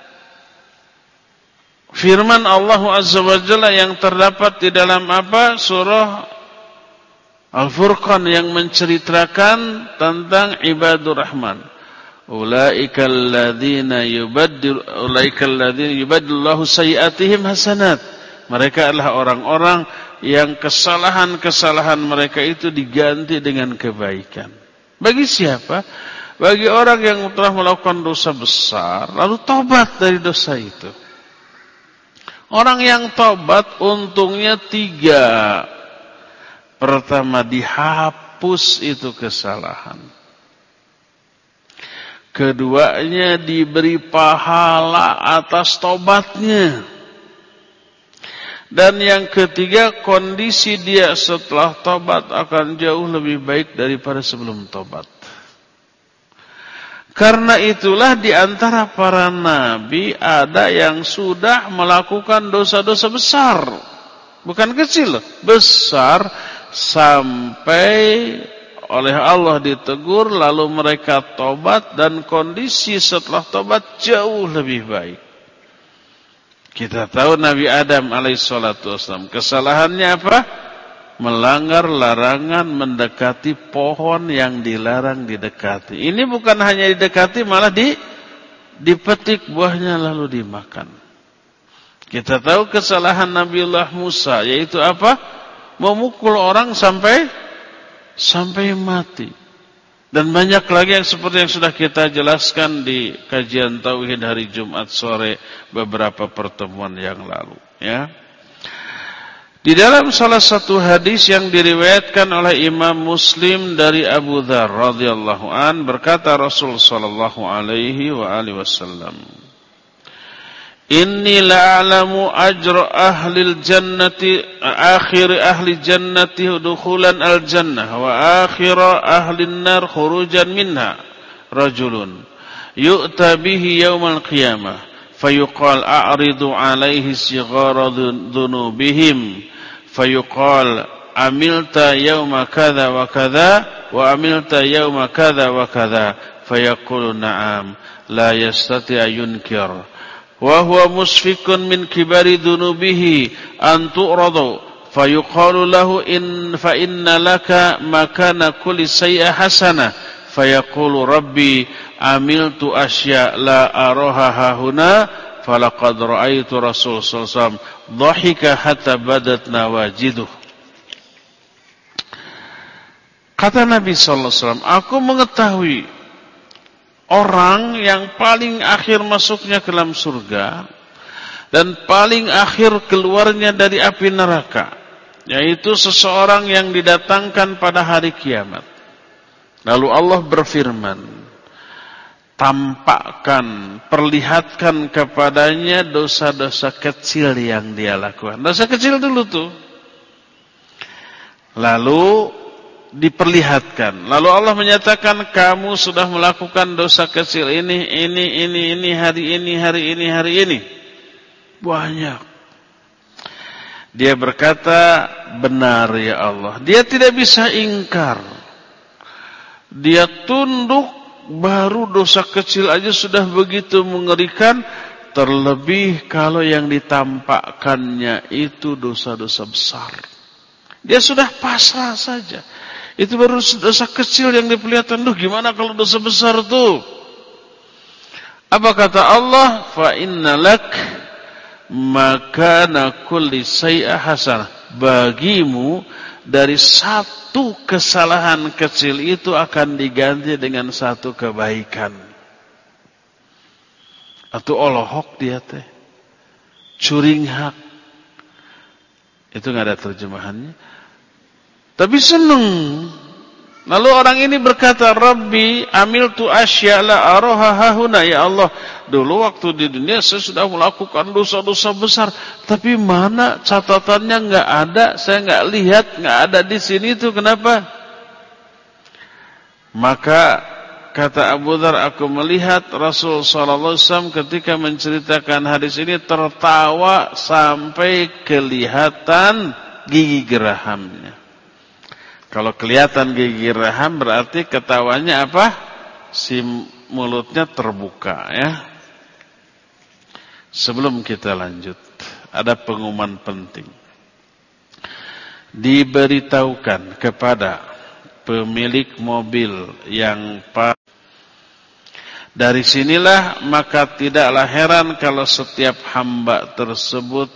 firman Allah Azza wa Jalla yang terdapat di dalam apa? Surah Al-Furqan yang menceritakan tentang ibadur Rahman. Ulaikal ladzina yubaddil ulaikal ladzina yubaddilullahu sayyi'atihim hasanat. Mereka adalah orang-orang yang kesalahan-kesalahan mereka itu diganti dengan kebaikan. Bagi siapa? Bagi orang yang telah melakukan dosa besar lalu tobat dari dosa itu. Orang yang tobat untungnya tiga. Pertama, dihapus itu kesalahan. Keduanya, diberi pahala atas tobatnya. Dan yang ketiga, kondisi dia setelah tobat akan jauh lebih baik daripada sebelum tobat. Karena itulah di antara para nabi ada yang sudah melakukan dosa-dosa besar. Bukan kecil, besar, sampai oleh Allah ditegur lalu mereka tobat dan kondisi setelah tobat jauh lebih baik. Kita tahu Nabi Adam alaihissalatu wassalam, kesalahannya apa? Melanggar larangan mendekati pohon yang dilarang didekati. Ini bukan hanya didekati, malah di, dipetik buahnya lalu dimakan. Kita tahu kesalahan Nabiullah Musa, yaitu apa? Memukul orang sampai sampai mati. Dan banyak lagi yang seperti yang sudah kita jelaskan di kajian Tauhid hari Jumat sore beberapa pertemuan yang lalu, ya. Di dalam salah satu hadis yang diriwayatkan oleh Imam Muslim dari Abu Dzar radhiyallahu an, berkata Rasul sallallahu alaihi wa alihi wasallam, "Inni la'alamu ajra ahli jannati akhir ahli jannati dukhulan al-jannah wa akhir ahli an-nar khurujan minha rajulun yu'ta bihi yaumal qiyamah fayuqal a'ridu alaihi sighara dhunubihim fayuqal amilta yawma kadha wa kadha wa amilta yawma kadza wa kadza fayaqulu na'am la yastati yunkir wa huwa musfikun min kibari dhunubihi an tu'radu fayuqalu lahu in fa inna laka makana kulli sayyi'ah hasanah fayaqulu rabbi amiltu asya la araha hahuna falaqad ra'aitu rasul sallallahu alaihi wasallam dhahika hatta badat nawajiduh. Kata Nabi sallallahu alaihi wasallam, aku mengetahui orang yang paling akhir masuknya ke dalam surga dan paling akhir keluarnya dari api neraka, yaitu seseorang yang didatangkan pada hari kiamat. Lalu Allah berfirman, tampakkan, perlihatkan kepadanya dosa-dosa kecil yang dia lakukan. Dosa kecil dulu tuh. Lalu diperlihatkan. Lalu Allah menyatakan, kamu sudah melakukan dosa kecil ini, ini, ini, ini, hari ini, hari ini, hari ini. Banyak. Dia berkata, benar ya Allah. Dia tidak bisa ingkar. Dia tunduk, baru dosa kecil aja sudah begitu mengerikan, terlebih kalau yang ditampakkannya itu dosa-dosa besar. Dia sudah pasrah saja. Itu baru dosa kecil yang diperlihatkan. Duh, gimana kalau dosa besar tuh? Apa kata Allah? Fa innalak makana kulli sayyi'ah hasanah. Bagimu dari satu kesalahan kecil itu akan diganti dengan satu kebaikan. Atau olohok dia teh, curing hak. Itu nggak ada terjemahannya. Tapi seneng. Lalu orang ini berkata, Rabbi amiltu asya la araha hahuna. Ya Allah, dulu waktu di dunia saya sudah melakukan dosa-dosa besar, tapi mana catatannya nggak ada, saya nggak lihat, nggak ada di sini itu kenapa? Maka kata Abu Dzar, aku melihat Rasul sallallahu alaihi wasallam ketika menceritakan hadis ini tertawa sampai kelihatan gigi gerahamnya. Kalau kelihatan gigi geraham berarti ketawanya apa? Si mulutnya terbuka ya. Sebelum kita lanjut, ada pengumuman penting. Diberitahukan kepada pemilik mobil yang pa dari sinilah maka tidaklah heran kalau setiap hamba tersebut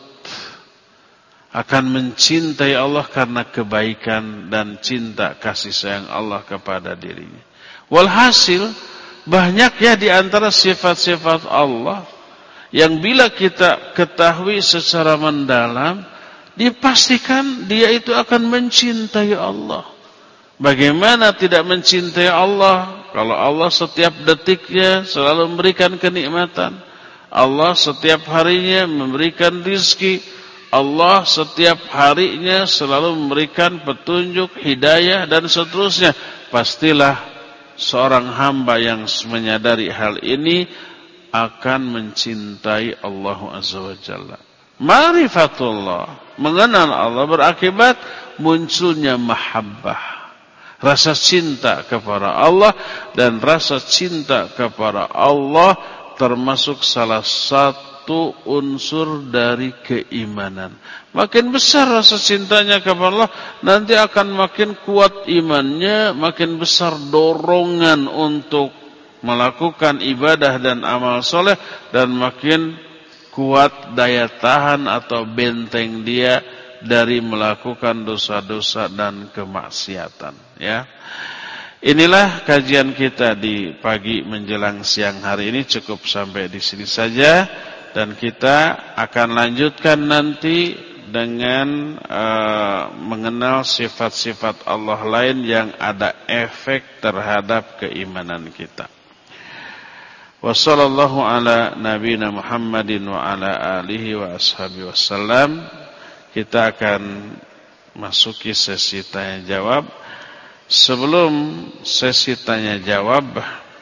akan mencintai Allah karena kebaikan dan cinta kasih sayang Allah kepada dirinya. Walhasil banyak ya di antara sifat-sifat Allah yang bila kita ketahui secara mendalam, dipastikan dia itu akan mencintai Allah. Bagaimana tidak mencintai Allah kalau Allah setiap detiknya selalu memberikan kenikmatan, Allah setiap harinya memberikan rizki, Allah setiap harinya selalu memberikan petunjuk, hidayah dan seterusnya. Pastilah seorang hamba yang menyadari hal ini akan mencintai Allah Azza wa Jalla. Ma'rifatullah, mengenal Allah berakibat munculnya mahabbah, rasa cinta kepada Allah, dan rasa cinta kepada Allah termasuk salah satu Satu unsur dari keimanan. Makin besar rasa cintanya kepada Allah, nanti akan makin kuat imannya, makin besar dorongan untuk melakukan ibadah dan amal soleh, dan makin kuat daya tahan atau benteng dia dari melakukan dosa-dosa dan kemaksiatan. Ya. Inilah kajian kita di pagi menjelang siang hari ini, cukup sampai di sini saja. Dan kita akan lanjutkan nanti dengan uh, mengenal sifat-sifat Allah lain yang ada efek terhadap keimanan kita. Wassallallahu ala nabiyina Muhammadin wa ala alihi wa ashabihi wasallam. Kita akan masuki sesi tanya jawab. Sebelum sesi tanya jawab,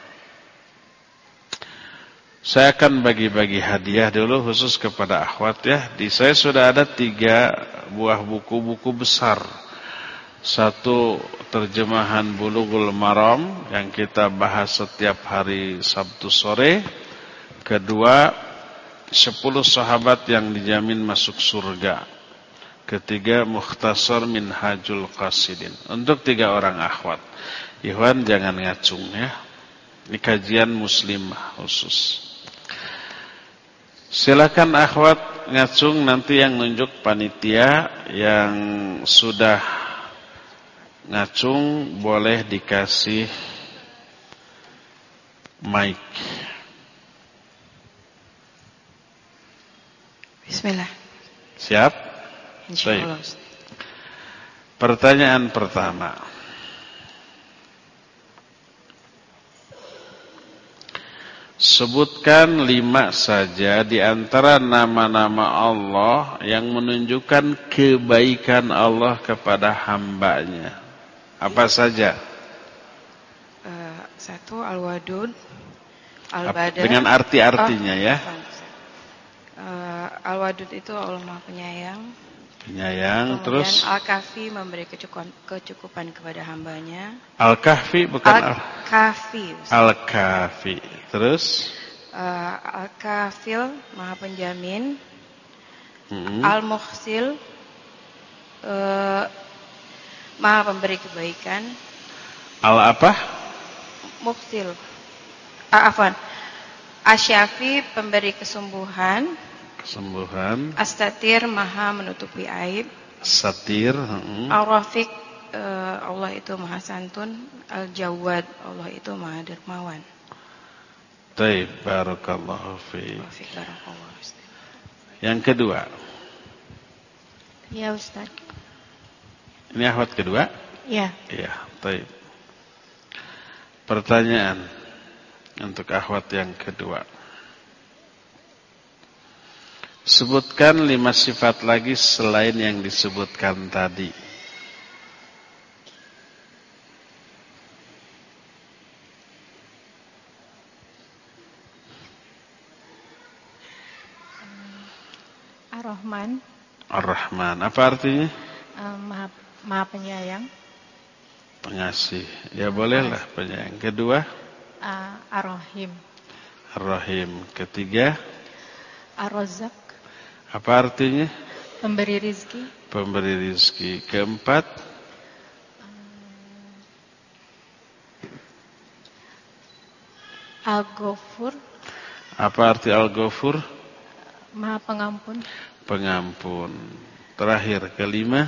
saya akan bagi-bagi hadiah dulu khusus kepada akhwat ya. Di saya sudah ada tiga buah buku-buku besar Satu, terjemahan Bulughul Maram yang kita bahas setiap hari Sabtu sore. Kedua, sepuluh sahabat yang dijamin masuk surga. Ketiga, Mukhtasar Minhajul Qasidin. Untuk tiga orang akhwat. Ikhwan jangan ngacung ya. Ini kajian muslimah khusus. Silakan akhwat ngacung, nanti yang nunjuk panitia. Yang sudah ngacung boleh dikasih mic. Bismillah. Siap? Insyaallah. Pertanyaan pertama. Sebutkan lima saja di antara nama-nama Allah yang menunjukkan kebaikan Allah kepada hambanya. Apa saja? Uh, satu, Al-Wadud, Al-Badar. Dengan arti-artinya oh, ya. Uh, Al-Wadud itu Allah Maha Penyayang. Penyayang. Kemudian Terus Al-Kahfi memberi kecukupan, kecukupan kepada hambanya. Al-Kahfi bukan Al-Kahfi. Al-Kahfi. Terus uh, Al-Kafil Maha Penjamin. hmm. Al-Mukhsil uh, Maha Pemberi kebaikan. Al apa? Mukhsil. Ah, afwan. Asyafi pemberi kesembuhan. Kesembuhan. As-Satir Maha menutupi aib. Satir. Hmm. Al-Rafiq uh, Allah itu Maha santun. Al-Jawad Allah itu Maha dermawan. Baik, barakallahu fiik. Barakallahu Ustaz. Yang kedua. Ya Ustaz. Ini akhwat kedua? Ya. Iya, baik. Pertanyaan untuk akhwat yang kedua. Sebutkan lima sifat lagi selain yang disebutkan tadi. Ar-Rahman. Ar-Rahman. Apa artinya? Uh, maha, maha penyayang. Pengasih. Ya bolehlah penyayang. Kedua? Uh, Ar-Rahim. Ar-Rahim. Ketiga? Ar-Razzaq. Apa artinya? Pemberi rizki. Pemberi rizki. Keempat? Uh, Al-Ghafur. Apa arti Al-Ghafur? Maha pengampun. Pengampun. Terakhir, kelima?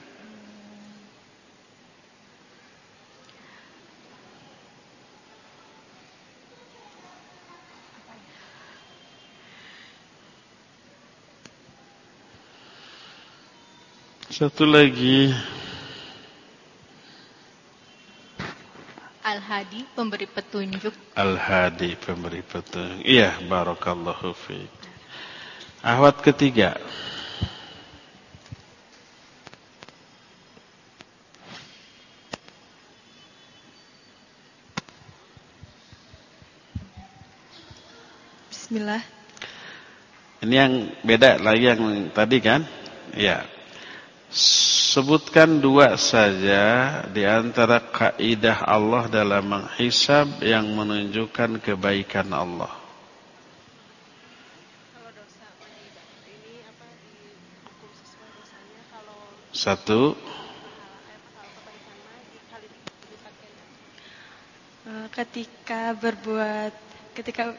Satu lagi. Al-Hadi, pemberi petunjuk. Al-Hadi, pemberi petunjuk. Iya, barakallahu fiik. Ahwat ketiga. Bismillah. Ini yang beda lagi yang tadi kan? Iya. Sebutkan dua saja di antara kaidah Allah dalam menghisab yang menunjukkan kebaikan Allah. Satu. Ketika berbuat, ketika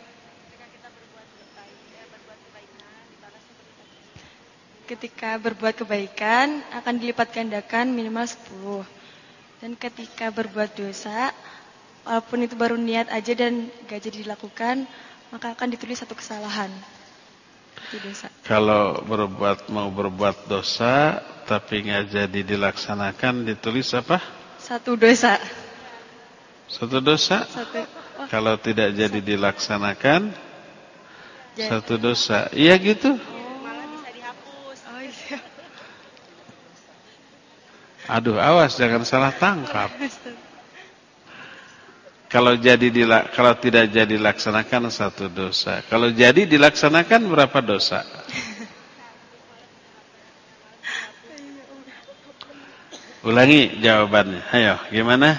ketika berbuat kebaikan akan dilipat gandakan minimal sepuluh. Dan ketika berbuat dosa, walaupun itu baru niat aja dan gak jadi dilakukan, maka akan ditulis satu kesalahan. Itu dosa. Kalau berbuat mau berbuat dosa tapi nggak jadi dilaksanakan, ditulis apa? Satu dosa. Satu dosa. Satu. Oh. Kalau tidak jadi satu. Dilaksanakan, jadi. Satu dosa. Iya gitu. Oh. Malah bisa dihapus. Oh iya. Aduh, awas jangan salah tangkap. Kalau jadi dila, kalau tidak jadi dilaksanakan satu dosa. Kalau jadi dilaksanakan berapa dosa? Ulangi jawabannya. Ayo, gimana?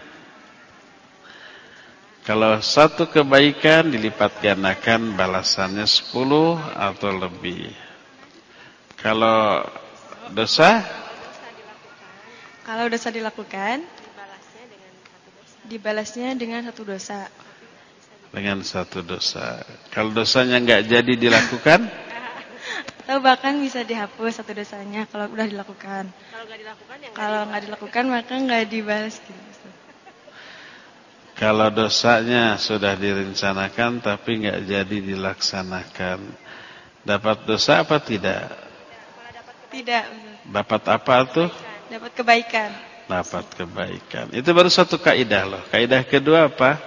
Kalau satu kebaikan dilipat gandakan balasannya sepuluh atau lebih. Kalau dosa? Kalau dosa dilakukan, dibalasnya dengan satu dosa. Dengan satu dosa. Kalau dosanya nggak jadi dilakukan? Atau bahkan bisa dihapus satu dosanya kalau udah dilakukan. Kalau nggak dilakukan, ya kalau nggak dilakukan maka nggak dibalas gitu. Kalau dosanya sudah direncanakan tapi nggak jadi dilaksanakan, dapat dosa apa tidak? Tidak. Dapat apa tuh? Dapat kebaikan. Dapat kebaikan. Itu baru satu kaidah loh. Kaidah kedua apa?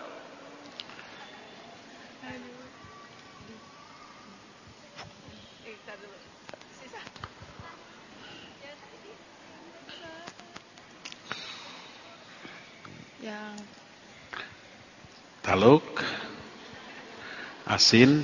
Yang taluk, asin,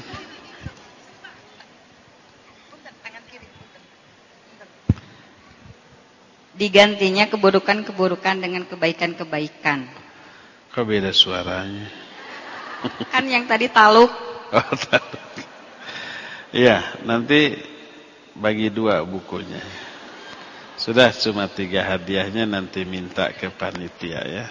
digantinya keburukan-keburukan dengan kebaikan-kebaikan. Kok beda suaranya? Kan yang tadi taluk. Oh, taluk. Iya, nanti bagi dua bukunya. Sudah cuma tiga hadiahnya, nanti minta ke panitia ya.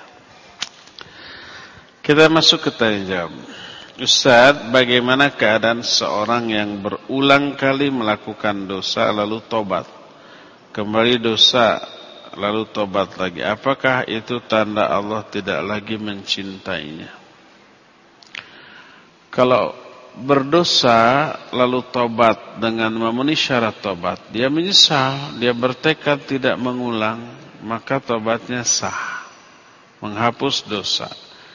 Kita masuk ke tanya jawab. Ustaz, bagaimana keadaan seorang yang berulang kali melakukan dosa lalu tobat? Kembali dosa lalu tobat lagi. Apakah itu tanda Allah tidak lagi mencintainya? Kalau berdosa lalu tobat dengan memenuhi syarat tobat, dia menyesal, dia bertekad tidak mengulang, maka tobatnya sah, menghapus dosa.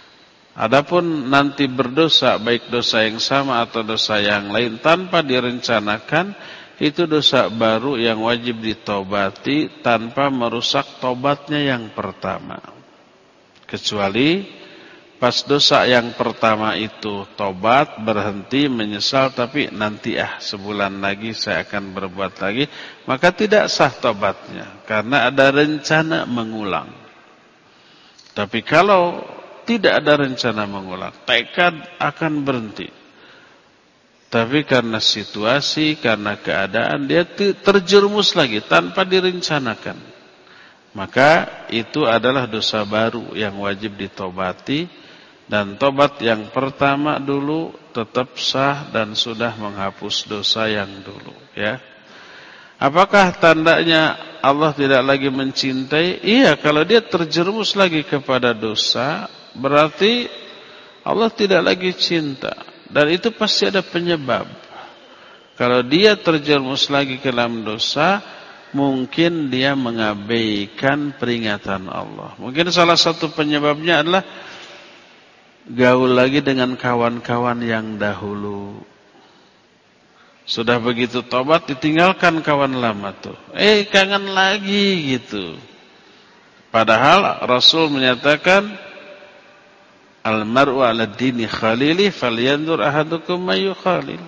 Adapun nanti berdosa, baik dosa yang sama atau dosa yang lain tanpa direncanakan, itu dosa baru yang wajib ditobati tanpa merusak tobatnya yang pertama. Kecuali pas dosa yang pertama itu tobat, berhenti, menyesal, tapi nanti ah sebulan lagi saya akan berbuat lagi, maka tidak sah tobatnya karena ada rencana mengulang. Tapi kalau tidak ada rencana mengulang, tekad akan berhenti. Tapi karena situasi, karena keadaan, dia terjerumus lagi tanpa direncanakan. Maka itu adalah dosa baru yang wajib ditobati. Dan tobat yang pertama dulu tetap sah dan sudah menghapus dosa yang dulu. Ya. Apakah tandanya Allah tidak lagi mencintai? Iya, kalau dia terjerumus lagi kepada dosa, berarti Allah tidak lagi cinta. Dan itu pasti ada penyebab. Kalau dia terjerumus lagi ke dalam dosa, mungkin dia mengabaikan peringatan Allah. Mungkin salah satu penyebabnya adalah gaul lagi dengan kawan-kawan yang dahulu. Sudah begitu tobat, ditinggalkan kawan lama tuh. Eh, kangen lagi gitu. Padahal Rasul menyatakan, Al-mar'u 'ala dini khalili falyanzur ahadukum may yukhalil.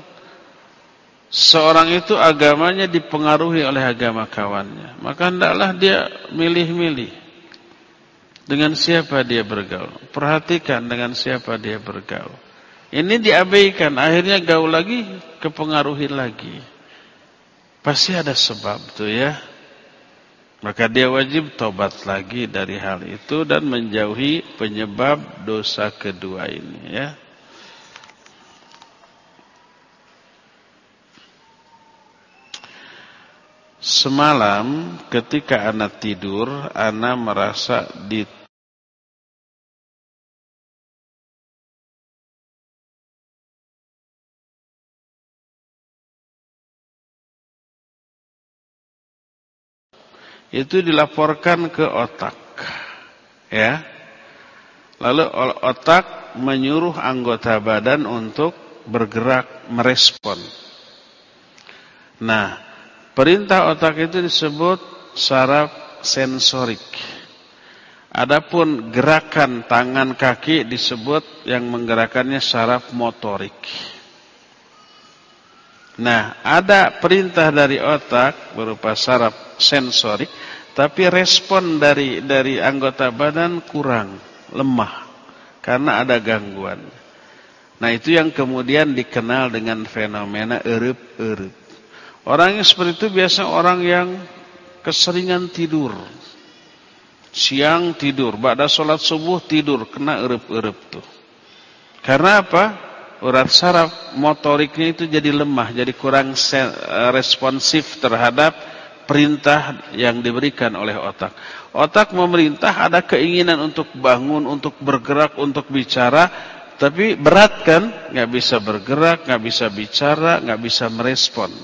Seorang itu agamanya dipengaruhi oleh agama kawannya, maka hendaklah dia milih-milih dengan siapa dia bergaul. Perhatikan dengan siapa dia bergaul. Ini diabaikan, akhirnya gaul lagi, kepengaruhi lagi. Pasti ada sebab tuh ya. Maka dia wajib tobat lagi dari hal itu dan menjauhi penyebab dosa kedua ini ya. Semalam ketika ana tidur, ana merasa di itu dilaporkan ke otak, ya. Lalu otak menyuruh anggota badan untuk bergerak merespon. Nah, perintah otak itu disebut saraf sensorik. Adapun gerakan tangan kaki disebut yang menggerakkannya saraf motorik. Nah, ada perintah dari otak berupa saraf sensorik tapi respon dari dari anggota badan kurang, lemah karena ada gangguan. Nah, itu yang kemudian dikenal dengan fenomena eureub-eureub. Orang yang seperti itu biasa orang yang keseringan tidur. Siang tidur, ba'da sholat subuh tidur, kena eureub-eureub tuh. Karena apa? Urat saraf motoriknya itu jadi lemah, jadi kurang responsif terhadap perintah yang diberikan oleh otak. Otak memerintah, ada keinginan untuk bangun, untuk bergerak, untuk bicara, tapi berat kan? Nggak bisa bergerak, nggak bisa bicara, nggak bisa merespon.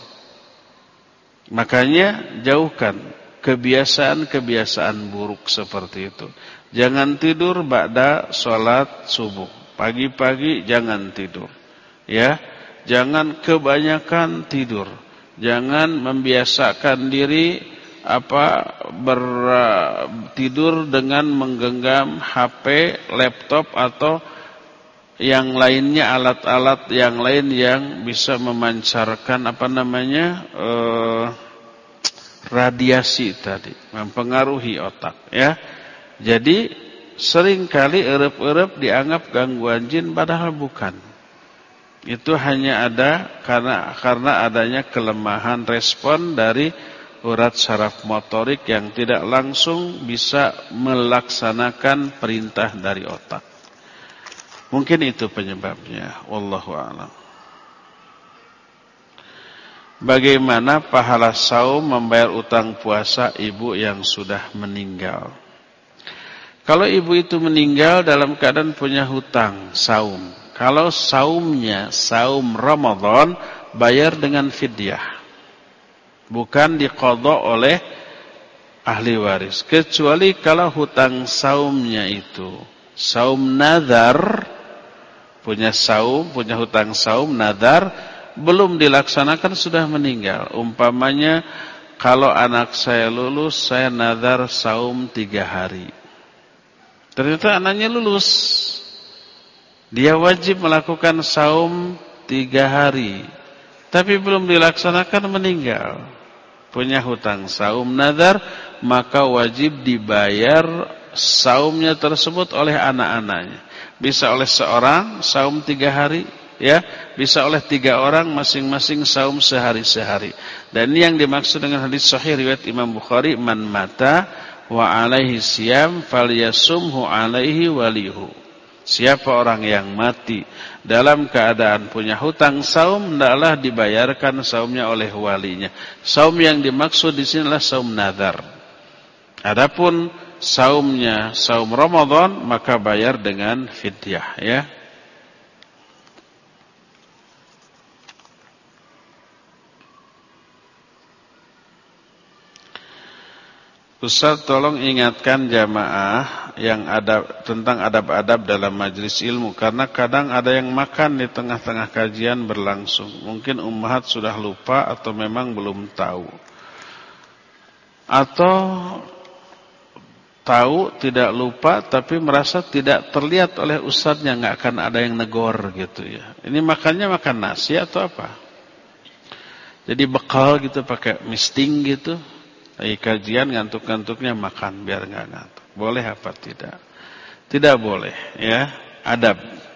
Makanya jauhkan kebiasaan-kebiasaan buruk seperti itu. Jangan tidur ba'da sholat subuh. Pagi-pagi jangan tidur. Ya, jangan kebanyakan tidur. Jangan membiasakan diri apa ber, tidur dengan menggenggam H P, laptop atau yang lainnya, alat-alat yang lain yang bisa memancarkan apa namanya eh, radiasi tadi, mempengaruhi otak. Ya, jadi seringkali eureub-eureub dianggap gangguan jin, padahal bukan. Itu hanya ada karena karena adanya kelemahan respon dari urat saraf motorik yang tidak langsung bisa melaksanakan perintah dari otak. Mungkin itu penyebabnya. Wallahu a'lam. Bagaimana pahala saum membayar utang puasa ibu yang sudah meninggal? Kalau ibu itu meninggal dalam keadaan punya hutang saum, kalau saumnya saum Ramadan, bayar dengan fidyah, bukan diqadha oleh ahli waris. Kecuali kalau hutang saumnya itu saum nazar, punya saum, punya hutang saum nazar, belum dilaksanakan sudah meninggal. Umpamanya, kalau anak saya lulus, saya nazar saum tiga hari. Ternyata anaknya lulus, dia wajib melakukan saum tiga hari, tapi belum dilaksanakan meninggal. Punya hutang saum nazar, maka wajib dibayar saumnya tersebut oleh anak-anaknya. Bisa oleh seorang saum tiga hari, ya, bisa oleh tiga orang masing-masing saum sehari-sehari. Dan ini yang dimaksud dengan hadis sahih riwayat Imam Bukhari, man mata wa alaihi siyam falyasumhu alaihi walihu. Siapa orang yang mati dalam keadaan punya hutang saum, hendaklah dibayarkan saumnya oleh walinya. Saum yang dimaksud di sini adalah saum nazar. Adapun saumnya saum Ramadan, maka bayar dengan fidyah, ya. Ustaz, tolong ingatkan jamaah yang ada tentang adab-adab dalam majelis ilmu, karena kadang ada yang makan di tengah-tengah kajian berlangsung. Mungkin ummahat sudah lupa atau memang belum tahu, atau tahu tidak lupa tapi merasa tidak terlihat oleh ustadznya, nggak akan ada yang negor gitu ya. Ini makannya makan nasi atau apa? Jadi bekal gitu, pakai misting gitu. Lagi kajian ngantuk-ngantuknya makan biar nggak ngantuk. Boleh apa tidak? Tidak boleh, ya. Adab.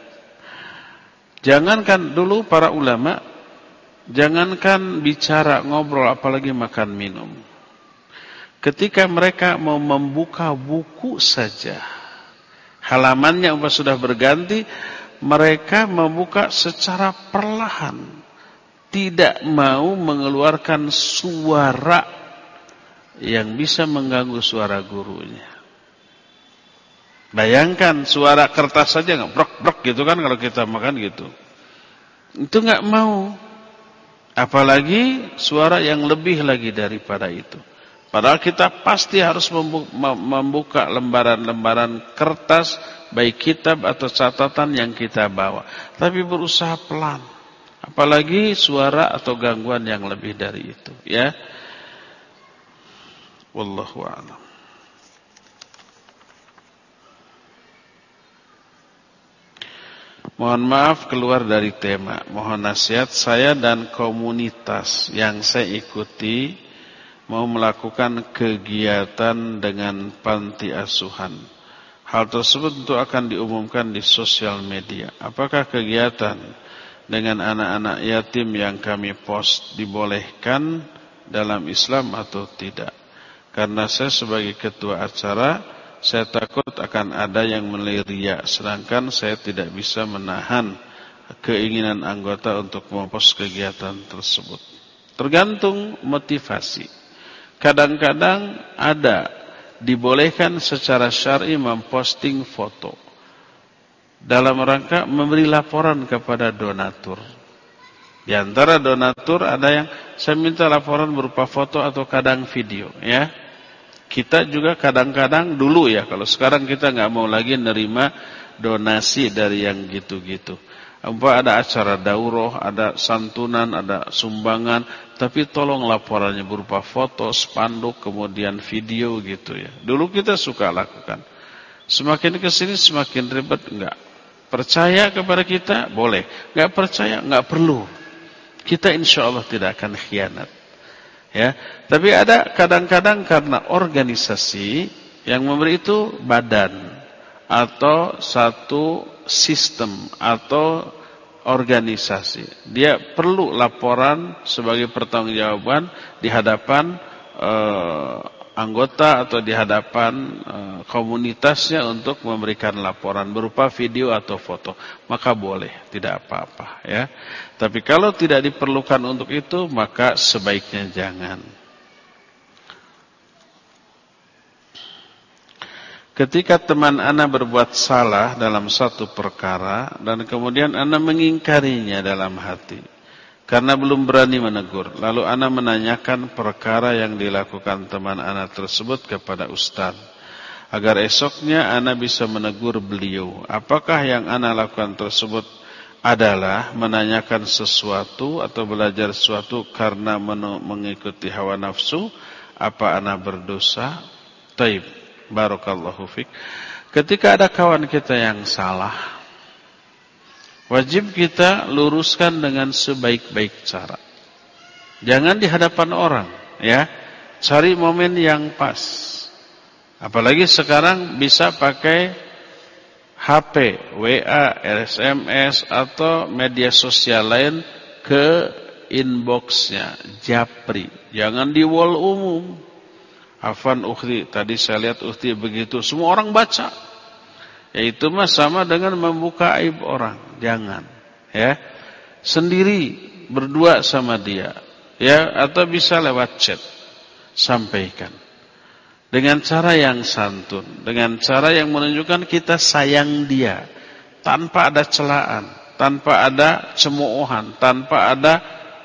Jangankan dulu para ulama, jangankan bicara ngobrol, apalagi makan minum. Ketika mereka mau membuka buku saja, halamannya umpama sudah berganti, mereka membuka secara perlahan, tidak mau mengeluarkan suara yang bisa mengganggu suara gurunya. Bayangkan suara kertas saja nggak brok-brok gitu kan kalau kita makan gitu. Itu nggak mau. Apalagi suara yang lebih lagi daripada itu. Padahal kita pasti harus membuka lembaran-lembaran kertas, baik kitab atau catatan yang kita bawa. Tapi berusaha pelan. Apalagi suara atau gangguan yang lebih dari itu, ya. Wallahu a'lam. Mohon maaf keluar dari tema. Mohon nasihat, saya dan komunitas yang saya ikuti mau melakukan kegiatan dengan panti asuhan. Hal tersebut tentu akan diumumkan di sosial media. Apakah kegiatan dengan anak-anak yatim yang kami post dibolehkan dalam Islam atau tidak? Karena saya sebagai ketua acara, saya takut akan ada yang melirik, sedangkan saya tidak bisa menahan keinginan anggota untuk mempost kegiatan tersebut. Tergantung motivasi. Kadang-kadang ada dibolehkan secara syar'i memposting foto dalam rangka memberi laporan kepada donatur. Di antara donatur ada yang saya minta laporan berupa foto atau kadang video, ya. Kita juga kadang-kadang dulu ya, kalau sekarang kita nggak mau lagi nerima donasi dari yang gitu-gitu. Apa ada acara daurah, ada santunan, ada sumbangan, tapi tolong laporannya berupa foto, spanduk, kemudian video gitu ya. Dulu kita suka lakukan. Semakin kesini semakin ribet, enggak. Percaya kepada kita, boleh. Enggak percaya, enggak perlu. Kita insya Allah tidak akan khianat. Ya, tapi ada kadang-kadang karena organisasi yang memberi itu badan atau satu sistem atau organisasi. Dia perlu laporan sebagai pertanggungjawaban di hadapan eh, anggota atau di hadapan eh, komunitasnya untuk memberikan laporan berupa video atau foto. Maka boleh, tidak apa-apa ya. Tapi kalau tidak diperlukan untuk itu, maka sebaiknya jangan. Ketika teman ana berbuat salah dalam satu perkara dan kemudian ana mengingkarinya dalam hati karena belum berani menegur, lalu ana menanyakan perkara yang dilakukan teman ana tersebut kepada ustaz agar esoknya ana bisa menegur beliau. Apakah yang ana lakukan tersebut adalah menanyakan sesuatu atau belajar sesuatu karena mengikuti hawa nafsu? Apa ana berdosa? Taib. Barakallahu fiqh. Ketika ada kawan kita yang salah, wajib kita luruskan dengan sebaik-baik cara. Jangan di hadapan orang, ya. Cari momen yang pas. Apalagi sekarang bisa pakai H P, W A, S M S atau media sosial lain ke inboxnya, japri. Jangan di wall umum. Afan ukhti, tadi saya lihat ukhti begitu, semua orang baca. Ya itu mah sama dengan membuka aib orang. Jangan, ya. Sendiri berdua sama dia, ya, atau bisa lewat chat. Sampaikan dengan cara yang santun, dengan cara yang menunjukkan kita sayang dia, tanpa ada celaan, tanpa ada cemoohan, tanpa ada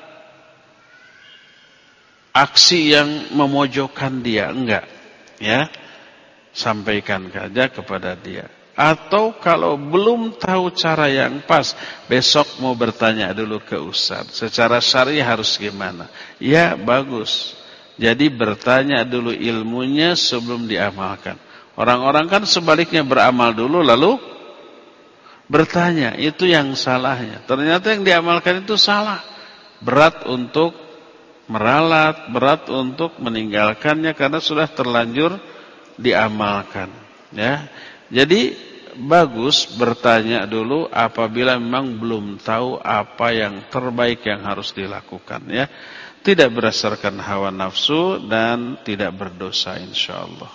aksi yang memojokkan dia, enggak, ya. Sampaikan saja kepada dia. Atau kalau belum tahu cara yang pas, besok mau bertanya dulu ke ustaz, secara syar'i harus gimana? Ya, bagus. Jadi bertanya dulu ilmunya sebelum diamalkan. Orang-orang kan sebaliknya beramal dulu lalu bertanya, itu yang salahnya. Ternyata yang diamalkan itu salah. Berat untuk meralat, berat untuk meninggalkannya karena sudah terlanjur diamalkan, ya. Jadi bagus bertanya dulu apabila memang belum tahu apa yang terbaik yang harus dilakukan, ya. Tidak berdasarkan hawa nafsu dan tidak berdosa insyaallah.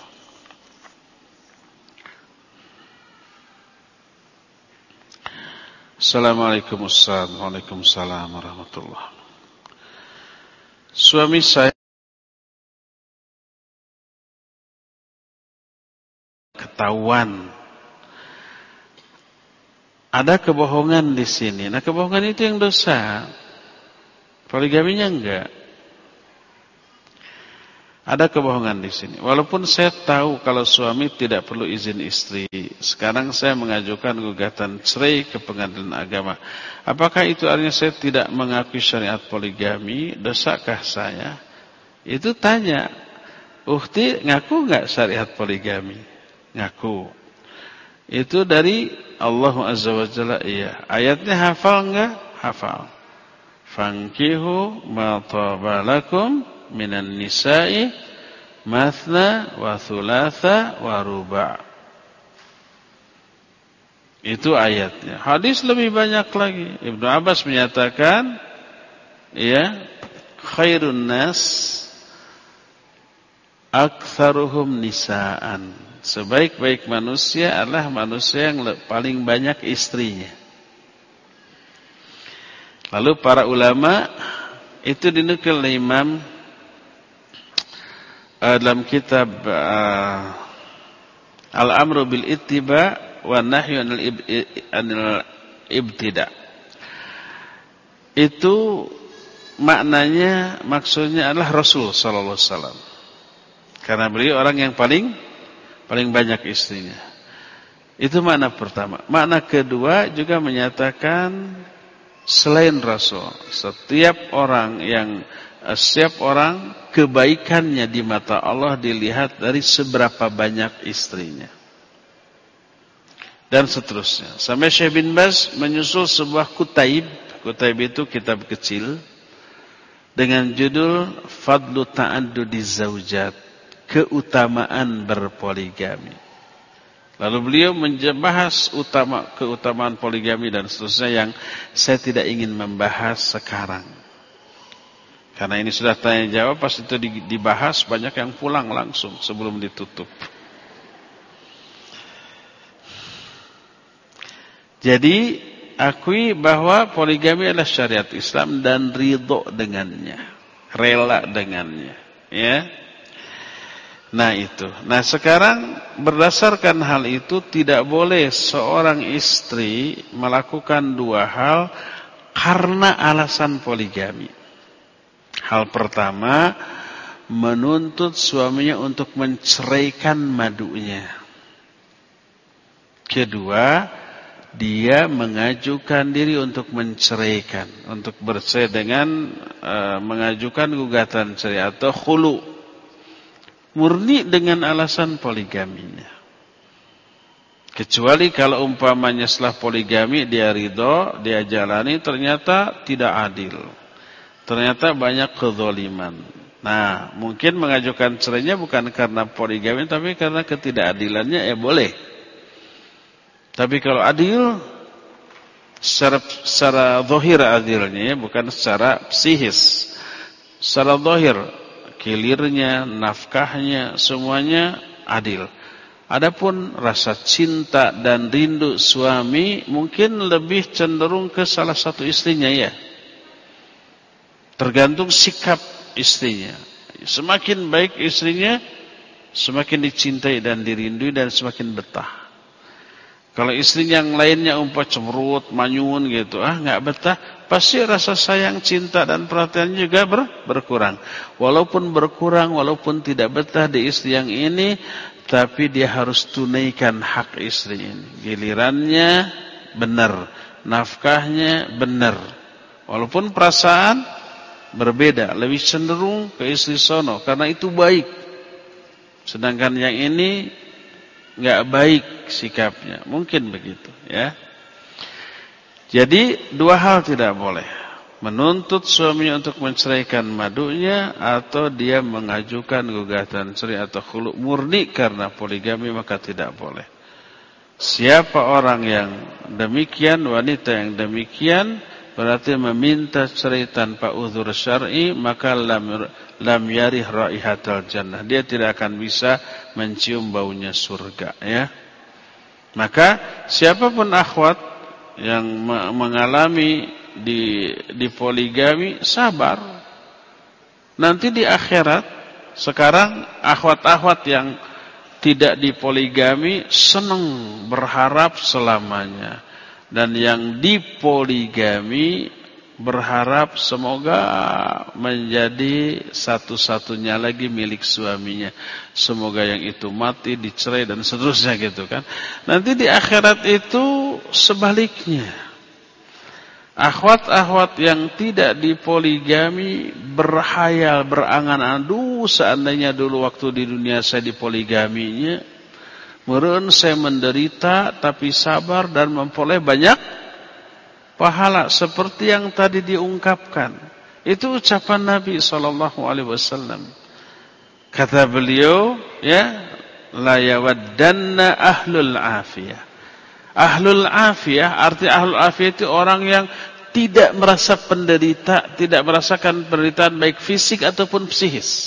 Assalamualaikum Waalaikumsalam warahmatullahi. Suami saya ketahuan ada kebohongan di sini. Nah, kebohongan itu yang dosa. Poligaminya enggak. Ada kebohongan di sini. Walaupun saya tahu kalau suami tidak perlu izin istri. Sekarang saya mengajukan gugatan cerai ke pengadilan agama. Apakah itu artinya saya tidak mengakui syariat poligami? Dosakah saya? Itu tanya. Ukhti ngaku enggak syariat poligami? Ngaku. Itu dari Allah Azza wa Jalla, iya. Ayatnya hafal enggak? Hafal. Fankihu ma taba lakum minan nisa'i mathna wa thulatha wa ruba'. Itu ayatnya. Hadis lebih banyak lagi. Ibnu Abbas menyatakan, ya, khairun nas aktsaruhum nisaan. Sebaik-baik manusia adalah manusia yang paling banyak istrinya. Lalu para ulama itu dinukil oleh Imam uh, dalam kitab uh, Al-Amru bil Ittiba' wa Nahyu 'anil Ibtida'. Itu maknanya, maksudnya adalah Rasul sallallahu alaihi wasallam. Karena beliau orang yang paling paling banyak istrinya. Itu makna pertama. Makna kedua juga menyatakan selain Rasul, setiap orang yang setiap orang kebaikannya di mata Allah dilihat dari seberapa banyak istrinya. Dan seterusnya. Sampai Syekh bin Baz menyusul sebuah kutaib. Kutaib itu kitab kecil dengan judul Fadlu Ta'addudi Zaujat, keutamaan berpoligami. Lalu beliau membahas utama keutamaan poligami dan seterusnya yang saya tidak ingin membahas sekarang. Karena ini sudah tanya jawab, pas itu dibahas banyak yang pulang langsung sebelum ditutup. Jadi akui bahwa poligami adalah syariat Islam dan ridho dengannya, rela dengannya, ya. Nah itu. Nah sekarang berdasarkan hal itu tidak boleh seorang istri melakukan dua hal karena alasan poligami. Hal pertama, menuntut suaminya untuk menceraikan madunya. Kedua, dia mengajukan diri untuk menceraikan, untuk bercerai dengan uh, mengajukan gugatan cerai atau khulu, murni dengan alasan poligaminya. Kecuali kalau umpamanya setelah poligami dia ridho, dia jalani, ternyata tidak adil, ternyata banyak kezaliman. Nah, mungkin mengajukan cerainya bukan karena poligami, tapi karena ketidakadilannya, ya boleh. Tapi kalau adil secara secara zahir adilnya, ya, bukan secara psikis. Secara zahir, kilirnya, nafkahnya, semuanya adil. Adapun rasa cinta dan rindu suami mungkin lebih cenderung ke salah satu istrinya, ya. Tergantung sikap istrinya. Semakin baik istrinya, semakin dicintai dan dirindui dan semakin betah. Kalau istri yang lainnya umpah cemberut, manyun gitu, ah nggak betah, pasti rasa sayang, cinta dan perhatian juga ber, berkurang. Walaupun berkurang, walaupun tidak betah di istri yang ini, tapi dia harus tunaikan hak istri ini. Gilirannya benar, nafkahnya benar. Walaupun perasaan berbeda, lebih cenderung ke istri sono karena itu baik. Sedangkan yang ini nggak baik sikapnya, mungkin begitu, ya. Jadi dua hal tidak boleh: menuntut suaminya untuk menceraikan madunya, atau dia mengajukan gugatan cerai atau khulu murni karena poligami, maka tidak boleh. Siapa orang yang demikian, wanita yang demikian, berarti meminta cerai tanpa uzur syar'i, maka lam lam yarih raihatal jannah. Dia tidak akan bisa mencium baunya surga, ya. Maka siapapun akhwat yang mengalami di di poligami, sabar. Nanti di akhirat, sekarang akhwat-akhwat yang tidak dipoligami senang, berharap selamanya. Dan yang dipoligami berharap semoga menjadi satu-satunya lagi milik suaminya. Semoga yang itu mati, dicerai dan seterusnya gitu kan. Nanti di akhirat itu sebaliknya. Akhwat-akhwat yang tidak dipoligami berhayal, berangan-angan, duh seandainya dulu waktu di dunia saya dipoligaminya, meureun saya menderita tapi sabar dan memperoleh banyak pahala seperti yang tadi diungkapkan. Itu ucapan Nabi sallallahu alaihi wasallam. Kata beliau, ya, la yawaddanna ahlul afiyah. Ahlul afiyah, arti ahlul afiyah itu orang yang tidak merasa penderita, tidak merasakan penderitaan baik fisik ataupun psikis.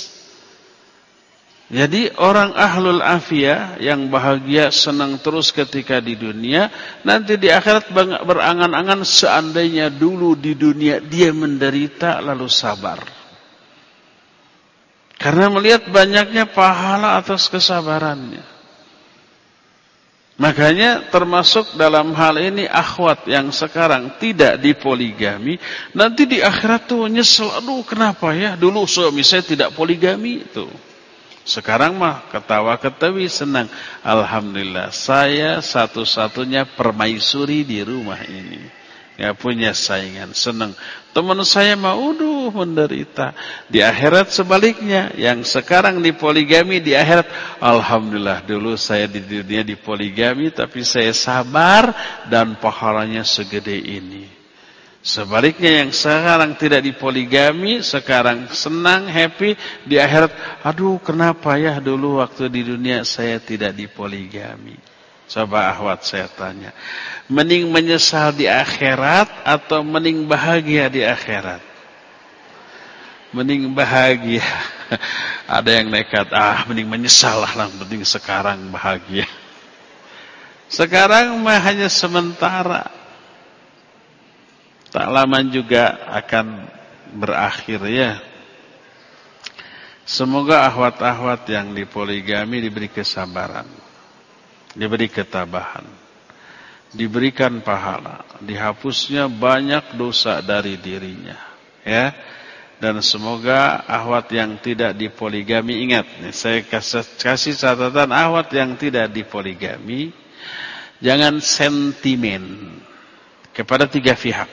Jadi orang ahlul afiyah yang bahagia, senang terus ketika di dunia, nanti di akhirat berangan-angan seandainya dulu di dunia dia menderita lalu sabar. Karena melihat banyaknya pahala atas kesabarannya. Makanya termasuk dalam hal ini akhwat yang sekarang tidak dipoligami, nanti di akhirat tuh nyesel, aduh kenapa ya dulu suami saya tidak poligami itu. Sekarang mah ketawa-ketawi senang. Alhamdulillah, saya satu-satunya permaisuri di rumah ini. Gak punya saingan, senang. Teman saya mah uduh menderita. Di akhirat sebaliknya, yang sekarang dipoligami di akhirat, alhamdulillah dulu saya di dunia dipoligami, tapi saya sabar dan pahalanya segede ini. Sebaliknya yang sekarang tidak dipoligami, sekarang senang, happy, di akhirat, aduh kenapa ya dulu waktu di dunia saya tidak dipoligami. Coba akhwat saya tanya, mending menyesal di akhirat atau mending bahagia di akhirat? Mending bahagia. Ada yang nekat, ah mending menyesal lah, mending sekarang bahagia. Sekarang mah hanya sementara. Tak lama juga akan berakhir ya. Semoga ahwat-ahwat yang dipoligami diberi kesabaran, diberi ketabahan, diberikan pahala, dihapusnya banyak dosa dari dirinya, ya. Dan semoga ahwat yang tidak dipoligami, ingat nih, saya kasih, kasih catatan ahwat yang tidak dipoligami, jangan sentimen kepada tiga pihak.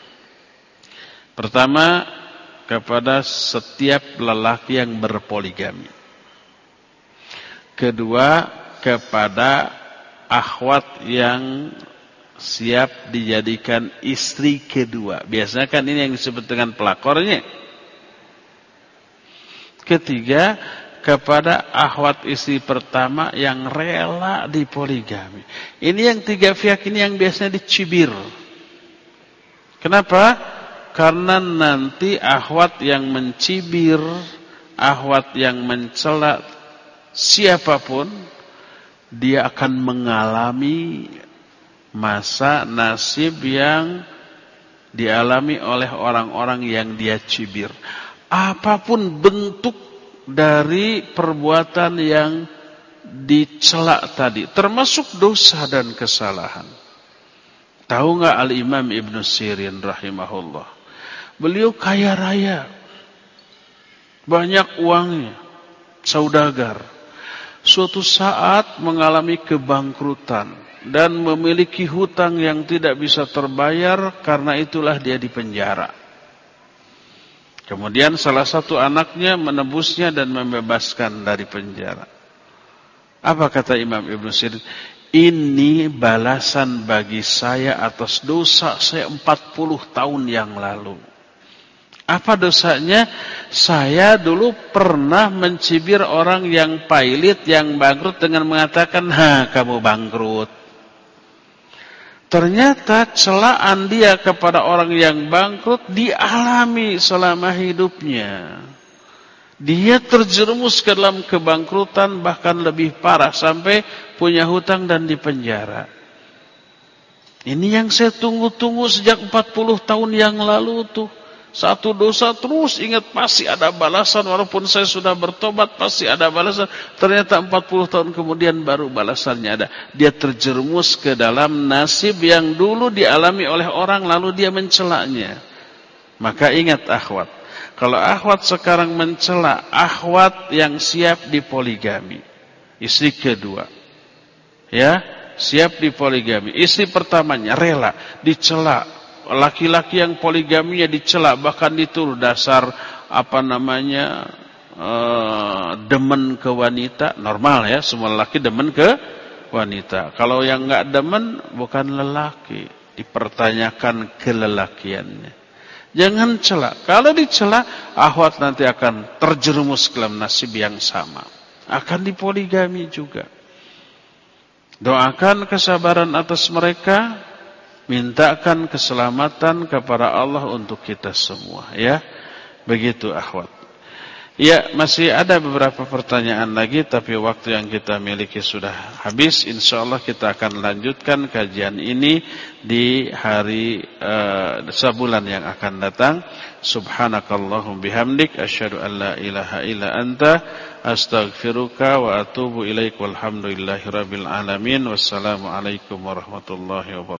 Pertama, kepada setiap lelaki yang berpoligami. Kedua, kepada akhwat yang siap dijadikan istri kedua. Biasanya kan ini yang disebut dengan pelakornya. Ketiga, kepada akhwat istri pertama yang rela dipoligami. Ini yang tiga pihak ini yang biasanya dicibir. Kenapa? Karena nanti akhwat yang mencibir, akhwat yang mencela siapapun, dia akan mengalami masa nasib yang dialami oleh orang-orang yang dia cibir. Apapun bentuk dari perbuatan yang dicela tadi, termasuk dosa dan kesalahan. Tahu nggak Al-Imam Ibn Sirin rahimahullah? Beliau kaya raya, banyak uangnya, saudagar. Suatu saat mengalami kebangkrutan dan memiliki hutang yang tidak bisa terbayar, karena itulah dia dipenjara. Kemudian salah satu anaknya menebusnya dan membebaskan dari penjara. Apa kata Imam Ibn Sirin? Ini balasan bagi saya atas dosa saya empat puluh tahun yang lalu. Apa dosanya? Saya dulu pernah mencibir orang yang pailit, yang bangkrut dengan mengatakan, ha kamu bangkrut. Ternyata celaan dia kepada orang yang bangkrut dialami selama hidupnya. Dia terjerumus ke dalam kebangkrutan, bahkan lebih parah, sampai punya hutang dan dipenjara. Ini yang saya tunggu-tunggu sejak empat puluh tahun yang lalu tuh. Satu dosa terus ingat pasti ada balasan, walaupun saya sudah bertobat pasti ada balasan. Ternyata empat puluh tahun kemudian baru balasannya ada. Dia terjerumus ke dalam nasib yang dulu dialami oleh orang, lalu dia mencelanya. Maka ingat akhwat, kalau akhwat sekarang mencela akhwat yang siap dipoligami, istri kedua, ya, siap dipoligami, istri pertamanya rela dicela. Laki-laki yang poligaminya dicela, bahkan dituduh dasar apa namanya uh, demen ke wanita. Normal ya, semua lelaki demen ke wanita. Kalau yang enggak demen bukan lelaki, dipertanyakan kelelakiannya. Jangan cela. Kalau dicela, akhwat nanti akan terjerumus ke dalam nasib yang sama. Akan dipoligami juga. Doakan kesabaran atas mereka, mintakan keselamatan kepada Allah untuk kita semua, ya. Begitu akhwat. Ya, masih ada beberapa pertanyaan lagi, tapi waktu yang kita miliki sudah habis. Insyaallah kita akan lanjutkan kajian ini di hari uh, sebulan yang akan datang. Subhanakallahum bihamdik asyhadu an la ilaha illa anta astaghfiruka wa atubu ilaik walhamdulillahirabbil alamin. Wassalamualaikum warahmatullahi wabarakatuh.